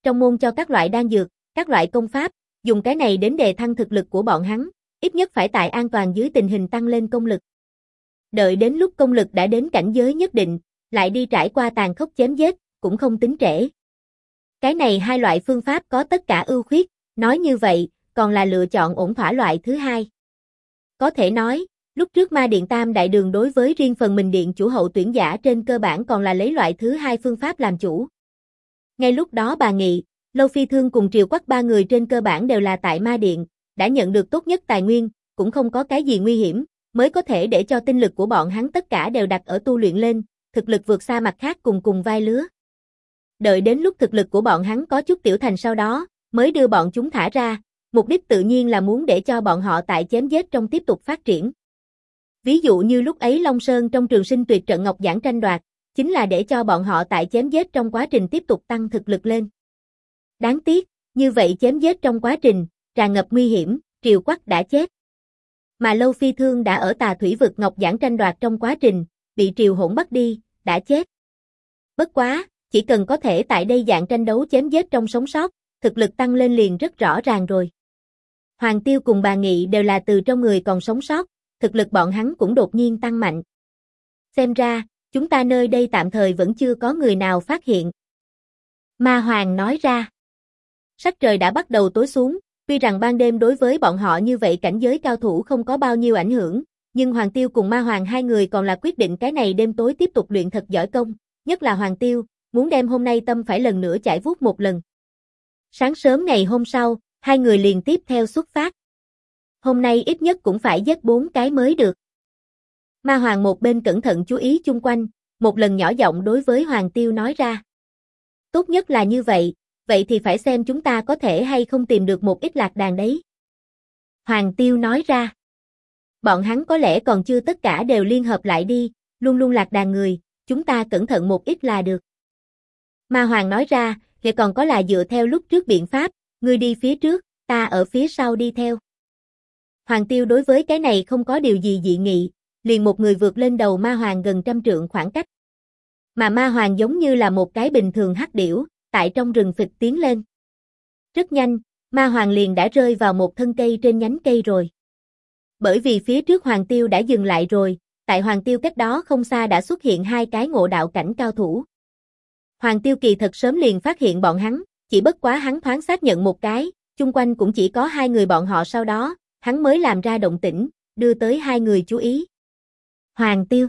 trong môn cho các loại đan dược, các loại công pháp, dùng cái này đến đề thăng thực lực của bọn hắn, ít nhất phải tại an toàn dưới tình hình tăng lên công lực. Đợi đến lúc công lực đã đến cảnh giới nhất định, lại đi trải qua tàn khốc chém giết, cũng không tính trễ. Cái này hai loại phương pháp có tất cả ưu khuyết, nói như vậy, còn là lựa chọn ổn thỏa loại thứ hai. Có thể nói, lúc trước Ma Điện Tam Đại Đường đối với riêng phần mình điện chủ hậu tuyển giả trên cơ bản còn là lấy loại thứ hai phương pháp làm chủ. Ngay lúc đó Bà Nghị, Lâu Phi Thương cùng Triều Quắc ba người trên cơ bản đều là tại Ma Điện, đã nhận được tốt nhất tài nguyên, cũng không có cái gì nguy hiểm, mới có thể để cho tinh lực của bọn hắn tất cả đều đặt ở tu luyện lên, thực lực vượt xa mặt khác cùng vai lứa. Đợi đến lúc thực lực của bọn hắn có chút tiểu thành sau đó, mới đưa bọn chúng thả ra, mục đích tự nhiên là muốn để cho bọn họ tại chém giết trong tiếp tục phát triển. Ví dụ như lúc ấy Long Sơn trong Trường Sinh Tuyệt Trận Ngọc Giảng tranh đoạt, chính là để cho bọn họ tại chém giết trong quá trình tiếp tục tăng thực lực lên. Đáng tiếc, như vậy chém giết trong quá trình, tràn ngập nguy hiểm, Triều Quắc đã chết. Mà Lâu Phi Thương đã ở Tà Thủy Vực Ngọc Giảng tranh đoạt trong quá trình, bị Triều Hỗn bắt đi, đã chết. Bất quá, chỉ cần có thể tại đây dạng tranh đấu chém giết trong sống sót, thực lực tăng lên liền rất rõ ràng rồi. Hoàng Tiêu cùng Bà Nghị đều là từ trong người còn sống sót, thực lực bọn hắn cũng đột nhiên tăng mạnh. Xem ra, chúng ta nơi đây tạm thời vẫn chưa có người nào phát hiện. Ma Hoàng nói ra. Sắc trời đã bắt đầu tối xuống, tuy rằng ban đêm đối với bọn họ như vậy cảnh giới cao thủ không có bao nhiêu ảnh hưởng, nhưng Hoàng Tiêu cùng Ma Hoàng hai người còn là quyết định cái này đêm tối tiếp tục luyện thật giỏi công, nhất là Hoàng Tiêu, muốn đem hôm nay tâm phải lần nữa chải vuốt một lần. Sáng sớm ngày hôm sau, hai người liền tiếp theo xuất phát. Hôm nay ít nhất cũng phải giết 4 cái mới được. Ma Hoàng một bên cẩn thận chú ý chung quanh, một lần nhỏ giọng đối với Hoàng Tiêu nói ra. Tốt nhất là như vậy, vậy thì phải xem chúng ta có thể hay không tìm được một ít lạc đàn đấy. Hoàng Tiêu nói ra. Bọn hắn có lẽ còn chưa tất cả đều liên hợp lại đi, luôn luôn lạc đàn người, chúng ta cẩn thận một ít là được. Ma Hoàng nói ra, vậy còn có là dựa theo lúc trước biện pháp, ngươi đi phía trước, ta ở phía sau đi theo. Hoàng Tiêu đối với cái này không có điều gì dị nghị, liền một người vượt lên đầu Ma Hoàng gần 100 trượng khoảng cách. Mà Ma Hoàng giống như là một cái bình thường hắc điểu, tại trong rừng phịch tiến lên. Rất nhanh, Ma Hoàng liền đã rơi vào một thân cây trên nhánh cây rồi. Bởi vì phía trước Hoàng Tiêu đã dừng lại rồi, tại Hoàng Tiêu cách đó không xa đã xuất hiện 2 cái ngộ đạo cảnh cao thủ. Hoàng Tiêu kỳ thật sớm liền phát hiện bọn hắn, chỉ bất quá hắn thoáng xác nhận một cái, chung quanh cũng chỉ có 2 người bọn họ sau đó, hắn mới làm ra động tĩnh, đưa tới 2 người chú ý. Hoàng Tiêu.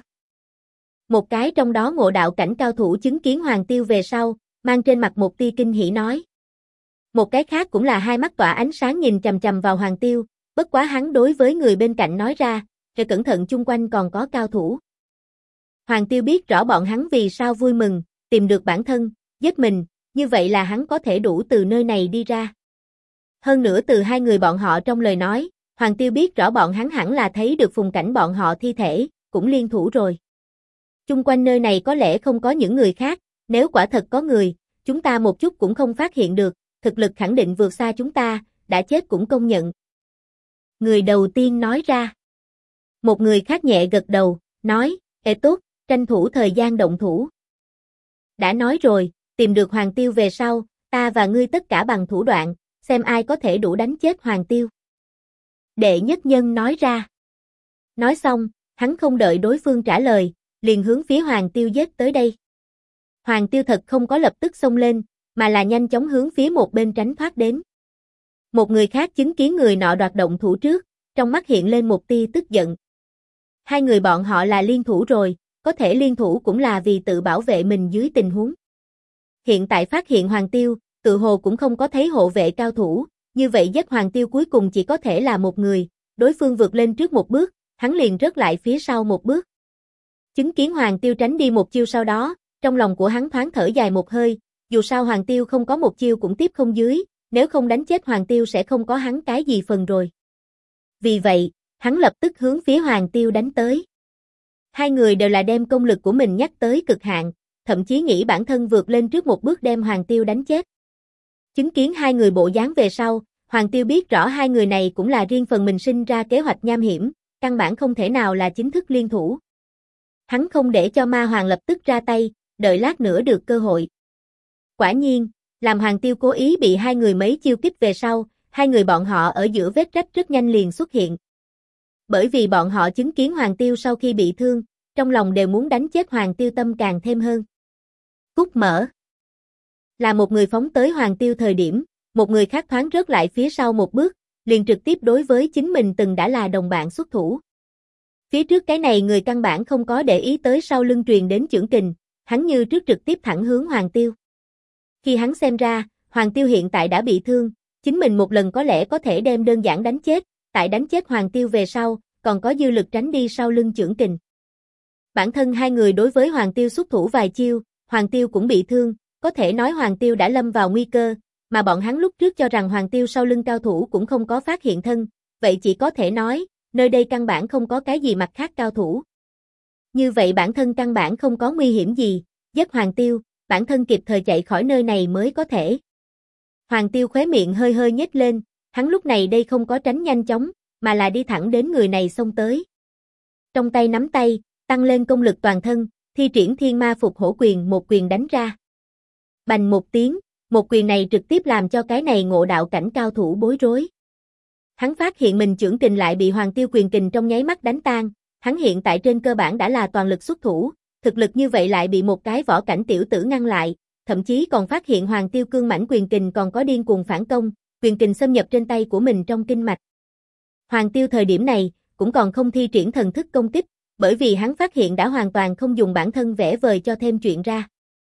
Một cái trong đó ngộ đạo cảnh cao thủ chứng kiến Hoàng Tiêu về sau, mang trên mặt một tia kinh hỉ nói. Một cái khác cũng là hai mắt tỏa ánh sáng nhìn chằm chằm vào Hoàng Tiêu, bất quá hắn đối với người bên cạnh nói ra, phải cẩn thận chung quanh còn có cao thủ. Hoàng Tiêu biết rõ bọn hắn vì sao vui mừng, tìm được bản thân, giết mình, như vậy là hắn có thể đủ từ nơi này đi ra. Hơn nữa từ 2 người bọn họ trong lời nói, Hoàng Tiêu biết rõ bọn hắn hẳn là thấy được phùng cảnh bọn họ thi thể, cũng liên thủ rồi. Chung quanh nơi này có lẽ không có những người khác, nếu quả thật có người, chúng ta một chút cũng không phát hiện được, thực lực khẳng định vượt xa chúng ta, đã chết cũng công nhận. Người đầu tiên nói ra. Một người khác nhẹ gật đầu, nói, tốt, tranh thủ thời gian động thủ. Đã nói rồi, tìm được Hoàng Tiêu về sau, ta và ngươi tất cả bằng thủ đoạn, xem ai có thể đủ đánh chết Hoàng Tiêu. Đệ nhất nhân nói ra. Nói xong, hắn không đợi đối phương trả lời, liền hướng phía Hoàng Tiêu giết tới đây. Hoàng Tiêu thật không có lập tức xông lên, mà là nhanh chóng hướng phía một bên tránh thoát đến. Một người khác chứng kiến người nọ đoạt động thủ trước, trong mắt hiện lên một tia tức giận. 2 người bọn họ là liên thủ rồi, có thể liên thủ cũng là vì tự bảo vệ mình dưới tình huống. Hiện tại phát hiện Hoàng Tiêu, tự hồ cũng không có thấy hộ vệ cao thủ, như vậy giết Hoàng Tiêu cuối cùng chỉ có thể là một người, đối phương vượt lên trước một bước, hắn liền rớt lại phía sau một bước. Chứng kiến Hoàng Tiêu tránh đi một chiêu sau đó, trong lòng của hắn thoáng thở dài một hơi, dù sao Hoàng Tiêu không có một chiêu cũng tiếp không dưới, nếu không đánh chết Hoàng Tiêu sẽ không có hắn cái gì phần rồi. Vì vậy, hắn lập tức hướng phía Hoàng Tiêu đánh tới. 2 người đều là đem công lực của mình nhắc tới cực hạn, thậm chí nghĩ bản thân vượt lên trước một bước đem Hoàng Tiêu đánh chết. Chứng kiến 2 người bộ dáng về sau, Hoàng Tiêu biết rõ 2 người này cũng là riêng phần mình sinh ra kế hoạch nham hiểm, căn bản không thể nào là chính thức liên thủ. Hắn không để cho Ma Hoàng lập tức ra tay, đợi lát nữa được cơ hội. Quả nhiên, Làm Hoàng Tiêu cố ý bị hai người mấy chiêu kích về sau, hai người bọn họ ở giữa vết rách rất nhanh liền xuất hiện. Bởi vì bọn họ chứng kiến Hoàng Tiêu sau khi bị thương, trong lòng đều muốn đánh chết Hoàng Tiêu tâm càng thêm hơn. Cút mở. Là một người phóng tới Hoàng Tiêu thời điểm, một người khác thoáng rớt lại phía sau một bước, liền trực tiếp đối với chính mình từng đã là đồng bạn xuất thủ. Phía trước cái này người căn bản không có để ý tới sau lưng truyền đến chưởng kình, hắn như trước trực tiếp thẳng hướng Hoàng Tiêu. Khi hắn xem ra, Hoàng Tiêu hiện tại đã bị thương, chính mình một lần có lẽ có thể đem đơn giản đánh chết, tại đánh chết Hoàng Tiêu về sau, còn có dư lực tránh đi sau lưng chưởng kình. Bản thân hai người đối với Hoàng Tiêu xuất thủ vài chiêu, Hoàng Tiêu cũng bị thương, có thể nói Hoàng Tiêu đã lâm vào nguy cơ, mà bọn hắn lúc trước cho rằng Hoàng Tiêu sau lưng cao thủ cũng không có phát hiện thân, vậy chỉ có thể nói, nơi đây căn bản không có cái gì mặt khác cao thủ. Như vậy bản thân căn bản không có nguy hiểm gì, giết Hoàng Tiêu, bản thân kịp thời chạy khỏi nơi này mới có thể. Hoàng Tiêu khóe miệng hơi hơi nhếch lên, hắn lúc này đây không có tránh nhanh chóng, mà là đi thẳng đến người này xông tới. Trong tay nắm tay, tăng lên công lực toàn thân, thi triển thiên ma phục hổ quyền một quyền đánh ra. Bành một tiếng, một quyền này trực tiếp làm cho cái này ngộ đạo cảnh cao thủ bối rối. Hắn phát hiện mình chưởng kình lại bị Hoàng Tiêu quyền kình trong nháy mắt đánh tan, hắn hiện tại trên cơ bản đã là toàn lực xuất thủ, thực lực như vậy lại bị một cái võ cảnh tiểu tử ngăn lại, thậm chí còn phát hiện Hoàng Tiêu cương mãnh quyền kình còn có điên cuồng phản công, quyền kình xâm nhập trên tay của mình trong kinh mạch. Hoàng Tiêu thời điểm này, cũng còn không thi triển thần thức công kích, bởi vì hắn phát hiện đã hoàn toàn không dùng bản thân vẽ vời cho thêm chuyện ra.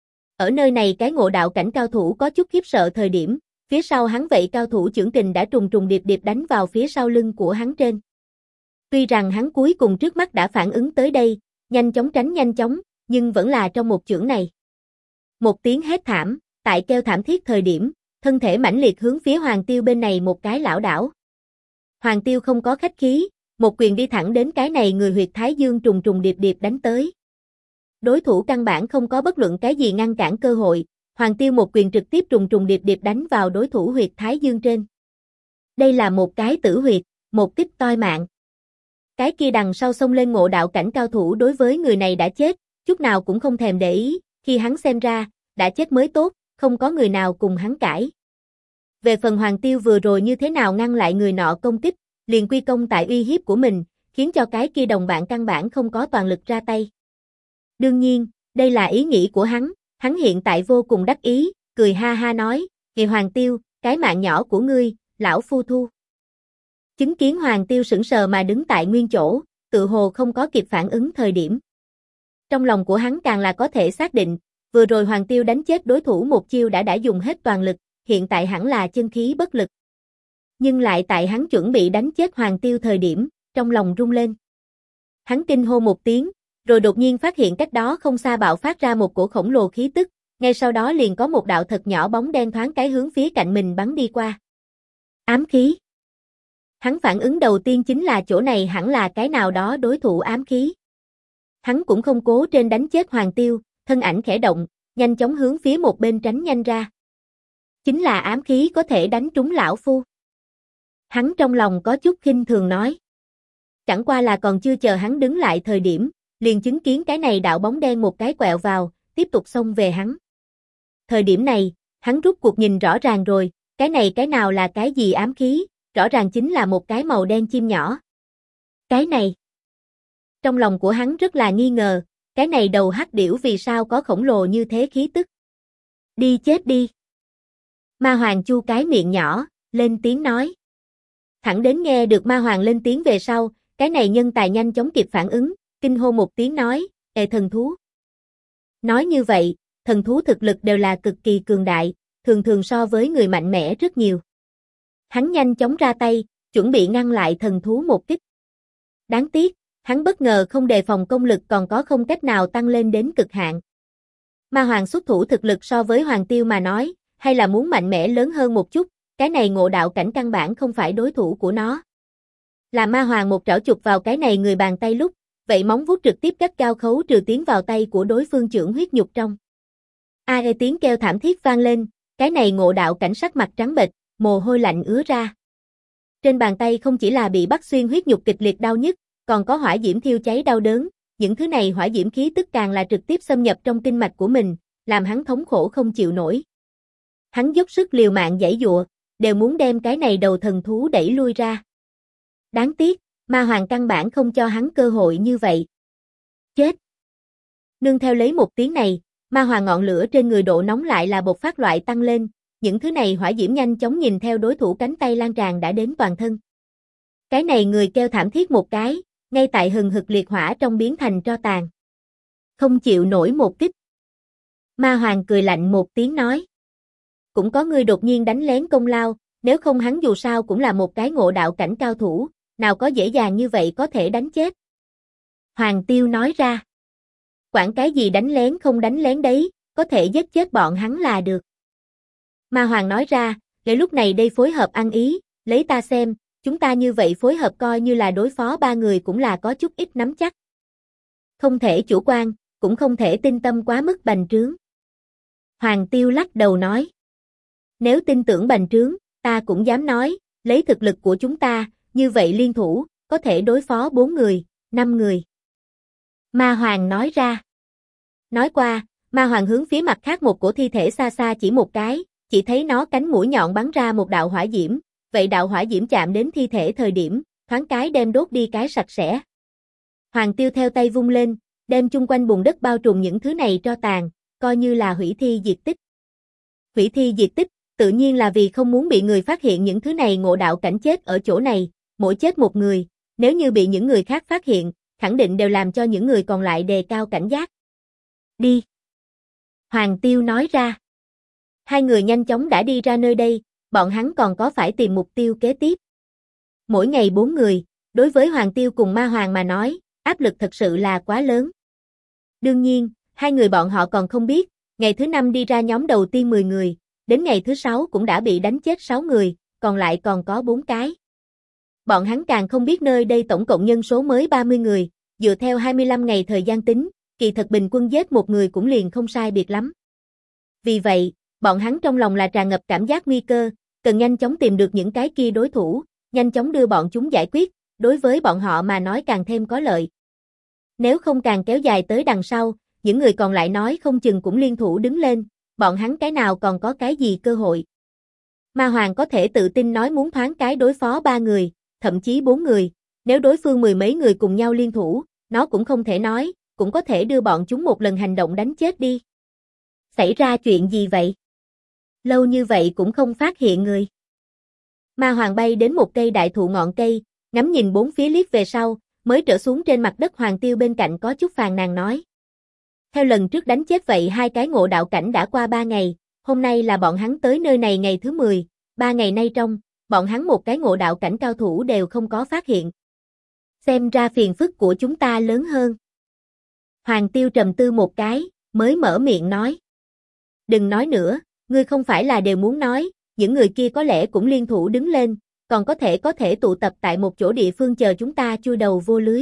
Ở nơi này cái ngộ đạo cảnh cao thủ có chút khiếp sợ thời điểm, phía sau hắn vậy cao thủ chưởng kình đã trùng trùng điệp điệp đánh vào phía sau lưng của hắn trên. Tuy rằng hắn cuối cùng trước mắt đã phản ứng tới đây, nhanh chóng tránh nhanh chóng, nhưng vẫn là trong một chưởng này. Một tiếng hét thảm, tại kêu thảm thiết thời điểm, thân thể mãnh liệt hướng phía Hoàng Tiêu bên này một cái lảo đảo. Hoàng Tiêu không có khách khí, một quyền đi thẳng đến cái này người huyệt thái dương trùng trùng điệp điệp đánh tới. Đối thủ căn bản không có bất luận cái gì ngăn cản cơ hội, Hoàng Tiêu một quyền trực tiếp trùng trùng điệp điệp đánh vào đối thủ huyệt thái dương trên. Đây là một cái tử huyệt, một kích toi mạng. Cái kia đằng sau xông lên ngộ đạo cảnh cao thủ đối với người này đã chết, chút nào cũng không thèm để ý, khi hắn xem ra, đã chết mới tốt, không có người nào cùng hắn cãi. Về phần Hoàng Tiêu vừa rồi như thế nào ngăn lại người nọ công kích, liền quy công tại uy hiếp của mình, khiến cho cái kia đồng bạn căn bản không có toàn lực ra tay. Đương nhiên, đây là ý nghĩ của hắn hiện tại vô cùng đắc ý, cười ha ha nói, "Nghề Hoàng Tiêu, cái mạng nhỏ của ngươi, lão phu thu." Chứng kiến Hoàng Tiêu sững sờ mà đứng tại nguyên chỗ, tự hồ không có kịp phản ứng thời điểm. Trong lòng của hắn càng là có thể xác định, vừa rồi Hoàng Tiêu đánh chết đối thủ một chiêu đã dùng hết toàn lực, hiện tại hẳn là chân khí bất lực. Nhưng lại tại hắn chuẩn bị đánh chết Hoàng Tiêu thời điểm, trong lòng rung lên. Hắn kinh hô một tiếng, rồi đột nhiên phát hiện cách đó không xa bạo phát ra một cổ khổng lồ khí tức, ngay sau đó liền có một đạo thật nhỏ bóng đen thoáng cái hướng phía cạnh mình bắn đi qua. Ám khí. Hắn phản ứng đầu tiên chính là chỗ này hẳn là cái nào đó đối thủ ám khí. Hắn cũng không cố trên đánh chết Hoàng Tiêu, thân ảnh khẽ động, nhanh chóng hướng phía một bên tránh nhanh ra. Chính là ám khí có thể đánh trúng lão phu. Hắn trong lòng có chút khinh thường nói. Chẳng qua là còn chưa chờ hắn đứng lại thời điểm, liền chứng kiến cái này đạo bóng đen một cái quẹo vào, tiếp tục xông về hắn. Thời điểm này, hắn rút cuộc nhìn rõ ràng rồi, cái này cái nào là cái gì ám khí, rõ ràng chính là một cái màu đen chim nhỏ. Cái này. Trong lòng của hắn rất là nghi ngờ, cái này đầu hắc điểu vì sao có khổng lồ như thế khí tức. Đi chết đi. Ma Hoàng chu cái miệng nhỏ, lên tiếng nói. Thẳng đến nghe được Ma Hoàng lên tiếng về sau, cái này nhân tài nhanh chóng kịp phản ứng, kinh hô một tiếng nói, thần thú. Nói như vậy, thần thú thực lực đều là cực kỳ cường đại, thường thường so với người mạnh mẽ rất nhiều. Hắn nhanh chóng ra tay, chuẩn bị ngăn lại thần thú một kích. Đáng tiếc, hắn bất ngờ không đề phòng công lực còn có không cách nào tăng lên đến cực hạn. Ma Hoàng xuất thủ thực lực so với Hoàng Tiêu mà nói, hay là muốn mạnh mẽ lớn hơn một chút, cái này ngộ đạo cảnh căn bản không phải đối thủ của nó. Là Ma Hoàng một trảo chụp vào cái này người bàn tay lúc, vậy móng vuốt trực tiếp gắt gao khấu trừ tiến vào tay của đối phương chưởng huyết nhục trong. Tiếng kêu thảm thiết vang lên, cái này ngộ đạo cảnh sắc mặt trắng bệch, mồ hôi lạnh ứa ra. Trên bàn tay không chỉ là bị bắt xuyên huyết nhục kịch liệt đau nhức, còn có hỏa diễm thiêu cháy đau đớn, những thứ này hỏa diễm khí tức càng là trực tiếp xâm nhập trong kinh mạch của mình, làm hắn thống khổ không chịu nổi. Hắn dốc sức liều mạng giãy giụa, đều muốn đem cái này đầu thần thú đẩy lui ra. Đáng tiếc, Ma Hoàng căn bản không cho hắn cơ hội như vậy. Chết! Nương theo lấy một tiếng này, Ma Hoàng ngọn lửa trên người độ nóng lại là bộc phát loại tăng lên, những thứ này hỏa diễm nhanh chóng nhìn theo đối thủ cánh tay lan tràn đã đến toàn thân. Cái này người kêu thảm thiết một cái, ngay tại hừng hực liệt hỏa trong biến thành tro tàn. Không chịu nổi một kích. Ma Hoàng cười lạnh một tiếng nói. Cũng có người đột nhiên đánh lén công lao, nếu không hắn dù sao cũng là một cái ngộ đạo cảnh cao thủ, nào có dễ dàng như vậy có thể đánh chết. Hoàng Tiêu nói ra. Quản cái gì đánh lén không đánh lén đấy, có thể giết chết bọn hắn là được. Ma Hoàng nói ra, để lúc này đây phối hợp ăn ý, lấy ta xem, chúng ta như vậy phối hợp coi như là đối phó ba người cũng là có chút ít nắm chắc. Không thể chủ quan, cũng không thể tin tâm quá mức bành trướng. Hoàng Tiêu lắc đầu nói. Nếu tin tưởng bành trướng, ta cũng dám nói, lấy thực lực của chúng ta, như vậy liên thủ, có thể đối phó 4 người, 5 người. Ma Hoàng nói ra. Nói qua, Ma Hoàng hướng phía mặt khác một cổ thi thể xa xa chỉ một cái, chỉ thấy nó cánh mũi nhọn bắn ra một đạo hỏa diễm, vậy đạo hỏa diễm chạm đến thi thể thời điểm, thoáng cái đem đốt đi cái sạch sẽ. Hoàng Tiêu theo tay vung lên, đem chung quanh bùn đất bao trùm những thứ này tro tàn, coi như là hủy thi diệt tích. Hủy thi diệt tích, tự nhiên là vì không muốn bị người phát hiện những thứ này ngộ đạo cảnh chết ở chỗ này, mỗi chết một người, nếu như bị những người khác phát hiện, khẳng định đều làm cho những người còn lại đề cao cảnh giác. Đi. Hoàng Tiêu nói ra. Hai người nhanh chóng đã đi ra nơi đây, bọn hắn còn có phải tìm mục tiêu kế tiếp. Mỗi ngày 4 người, đối với Hoàng Tiêu cùng Ma Hoàng mà nói, áp lực thật sự là quá lớn. Đương nhiên, hai người bọn họ còn không biết, ngày thứ 5 đi ra nhóm đầu tiên 10 người, đến ngày thứ 6 cũng đã bị đánh chết 6 người, còn lại còn có 4 cái. Bọn hắn càng không biết nơi đây tổng cộng nhân số mới 30 người, dựa theo 25 ngày thời gian tính, kỳ thật bình quân giết một người cũng liền không sai biệt lắm. Vì vậy, bọn hắn trong lòng là tràn ngập cảm giác nguy cơ, cần nhanh chóng tìm được những cái kia đối thủ, nhanh chóng đưa bọn chúng giải quyết, đối với bọn họ mà nói càng thêm có lợi. Nếu không càng kéo dài tới đằng sau, những người còn lại nói không chừng cũng liên thủ đứng lên, bọn hắn cái nào còn có cái gì cơ hội. Ma Hoàng có thể tự tin nói muốn thoáng cái đối phó 3 người, thậm chí 4 người, nếu đối phương 10 mấy người cùng nhau liên thủ, nó cũng không thể nói, cũng có thể đưa bọn chúng một lần hành động đánh chết đi. Xảy ra chuyện gì vậy? Lâu như vậy cũng không phát hiện người. Ma Hoàng bay đến một cây đại thụ ngọn cây, ngắm nhìn bốn phía liếc về sau, mới trở xuống trên mặt đất. Hoàng Tiêu bên cạnh có chút phàn nàn nói. Theo lần trước đánh chết vậy hai cái ngộ đạo cảnh đã qua 3 ngày, hôm nay là bọn hắn tới nơi này ngày thứ 10, 3 ngày nay trong, bọn hắn một cái ngộ đạo cảnh cao thủ đều không có phát hiện. Xem ra phiền phức của chúng ta lớn hơn. Hoàng Tiêu trầm tư một cái, mới mở miệng nói. Đừng nói nữa, ngươi không phải là đều muốn nói, những người kia có lẽ cũng liên thủ đứng lên, còn có thể tụ tập tại một chỗ địa phương chờ chúng ta chui đầu vô lưới.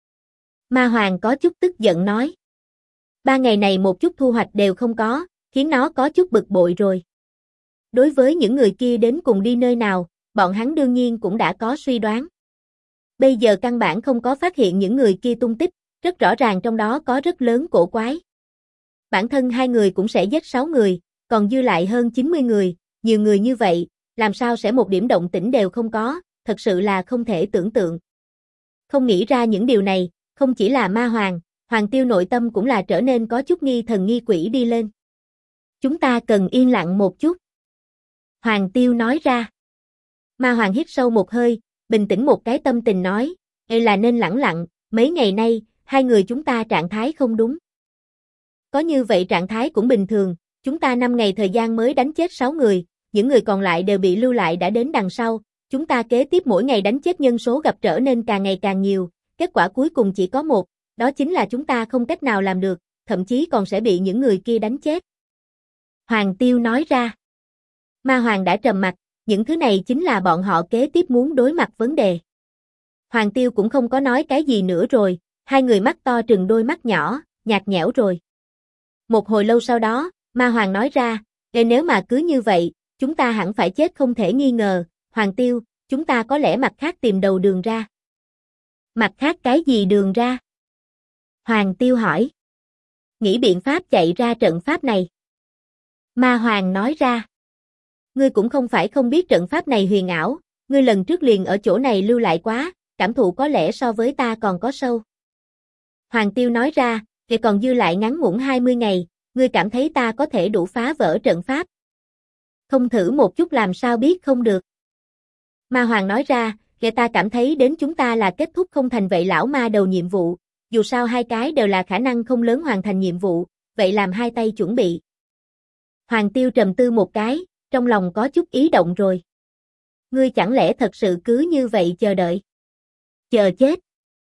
Ma Hoàng có chút tức giận nói. 3 ngày này một chút thu hoạch đều không có, khiến nó có chút bực bội rồi. Đối với những người kia đến cùng đi nơi nào, bọn hắn đương nhiên cũng đã có suy đoán. Bây giờ căn bản không có phát hiện những người kia tung tích, rất rõ ràng trong đó có rất lớn cổ quái. Bản thân hai người cũng sẽ giết 6 người, còn dư lại hơn 90 người, nhiều người như vậy, làm sao sẽ một điểm động tĩnh đều không có, thật sự là không thể tưởng tượng. Không nghĩ ra những điều này, không chỉ là Ma Hoàng, Hoàng Tiêu nội tâm cũng là trở nên có chút nghi thần nghi quỷ đi lên. Chúng ta cần yên lặng một chút. Hoàng Tiêu nói ra. Ma Hoàng hít sâu một hơi, bình tĩnh một cái tâm tình nói, là nên lẳng lặng, mấy ngày nay, hai người chúng ta trạng thái không đúng. Có như vậy trạng thái cũng bình thường, chúng ta 5 ngày thời gian mới đánh chết 6 người, những người còn lại đều bị lưu lại đã đến đằng sau, chúng ta kế tiếp mỗi ngày đánh chết nhân số gặp trở nên càng ngày càng nhiều, kết quả cuối cùng chỉ có một, đó chính là chúng ta không cách nào làm được, thậm chí còn sẽ bị những người kia đánh chết. Hoàng Tiêu nói ra. Ma Hoàng đã trầm mặt, những thứ này chính là bọn họ kế tiếp muốn đối mặt vấn đề. Hoàng Tiêu cũng không có nói cái gì nữa rồi, hai người mắt to trừng đôi mắt nhỏ, nhạt nhẽo rồi. Một hồi lâu sau đó, Ma Hoàng nói ra, nếu mà cứ như vậy, chúng ta hẳn phải chết không thể nghi ngờ, Hoàng Tiêu, chúng ta có lẽ mặt khác tìm đầu đường ra. Mặt khác cái gì đường ra? Hoàng Tiêu hỏi. Nghĩ biện pháp chạy ra trận pháp này. Ma Hoàng nói ra. Ngươi cũng không phải không biết trận pháp này huyền ảo, ngươi lần trước liền ở chỗ này lưu lại quá, cảm thụ có lẽ so với ta còn có sâu. Hoàng Tiêu nói ra, thì còn dư lại ngắn ngủn 20 ngày, ngươi cảm thấy ta có thể đủ phá vỡ trận pháp. Không thử một chút làm sao biết không được. Ma Hoàng nói ra, kể ta cảm thấy đến chúng ta là kết thúc không thành vậy lão ma đầu nhiệm vụ, dù sao hai cái đều là khả năng không lớn hoàn thành nhiệm vụ, vậy làm hai tay chuẩn bị. Hoàng Tiêu trầm tư một cái, trong lòng có chút ý động rồi. Ngươi chẳng lẽ thật sự cứ như vậy chờ đợi? Chờ chết.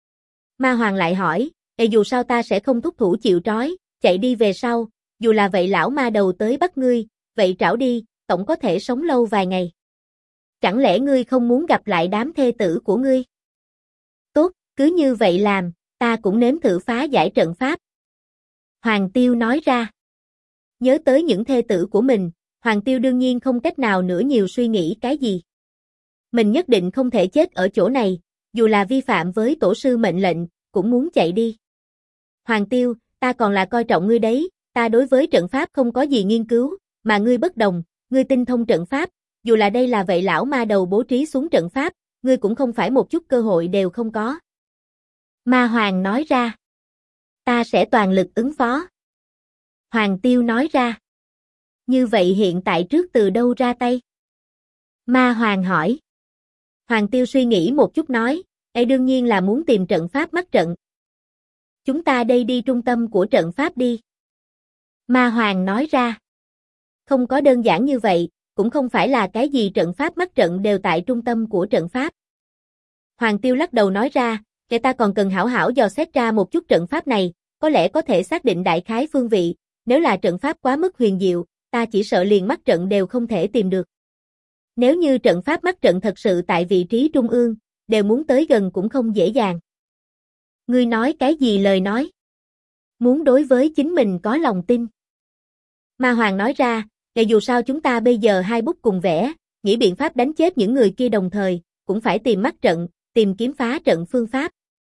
Ma Hoàng lại hỏi, dù sao ta sẽ không thúc thủ chịu trói, chạy đi về sau, dù là vậy lão ma đầu tới bắt ngươi, vậy trảo đi, tổng có thể sống lâu vài ngày. Chẳng lẽ ngươi không muốn gặp lại đám thê tử của ngươi? Tốt, cứ như vậy làm, ta cũng nếm thử phá giải trận pháp. Hoàng Tiêu nói ra. Nhớ tới những thê tử của mình, Hoàng Tiêu đương nhiên không cách nào nữa nhiều suy nghĩ cái gì. Mình nhất định không thể chết ở chỗ này, dù là vi phạm với tổ sư mệnh lệnh, cũng muốn chạy đi. Hoàng Tiêu, ta còn là coi trọng ngươi đấy, ta đối với trận pháp không có gì nghiên cứu, mà ngươi bất đồng, ngươi tinh thông trận pháp, dù là đây là vậy lão ma đầu bố trí xuống trận pháp, ngươi cũng không phải một chút cơ hội đều không có. Ma Hoàng nói ra. Ta sẽ toàn lực ứng phó. Hoàng Tiêu nói ra. Như vậy hiện tại trước từ đâu ra tay? Ma Hoàng hỏi. Hoàng Tiêu suy nghĩ một chút nói, đương nhiên là muốn tìm trận pháp mắt trận. Chúng ta đây đi trung tâm của trận pháp đi. Ma Hoàng nói ra. Không có đơn giản như vậy, cũng không phải là cái gì trận pháp mắt trận đều tại trung tâm của trận pháp. Hoàng Tiêu lắc đầu nói ra, kẻ ta còn cần hảo hảo dò xét ra một chút trận pháp này, có lẽ có thể xác định đại khái phương vị, nếu là trận pháp quá mức huyền diệu, ta chỉ sợ liền mắt trận đều không thể tìm được. Nếu như trận pháp mắt trận thật sự tại vị trí trung ương, đều muốn tới gần cũng không dễ dàng. Ngươi nói cái gì lời nói? Muốn đối với chính mình có lòng tin. Ma Hoàng nói ra, dù sao chúng ta bây giờ hai bút cùng vẽ, nghĩ biện pháp đánh chết những người kia đồng thời, cũng phải tìm mắt trận, tìm kiếm phá trận phương pháp.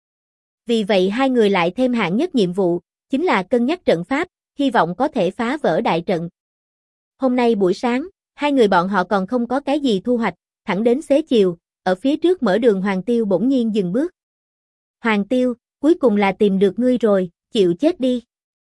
Vì vậy hai người lại thêm hạng nhất nhiệm vụ, chính là cân nhắc trận pháp, hy vọng có thể phá vỡ đại trận. Hôm nay buổi sáng, hai người bọn họ còn không có cái gì thu hoạch, thẳng đến xế chiều, ở phía trước mở đường Hoàng Tiêu bỗng nhiên dừng bước. Hoàng Tiêu, cuối cùng là tìm được ngươi rồi, chịu chết đi.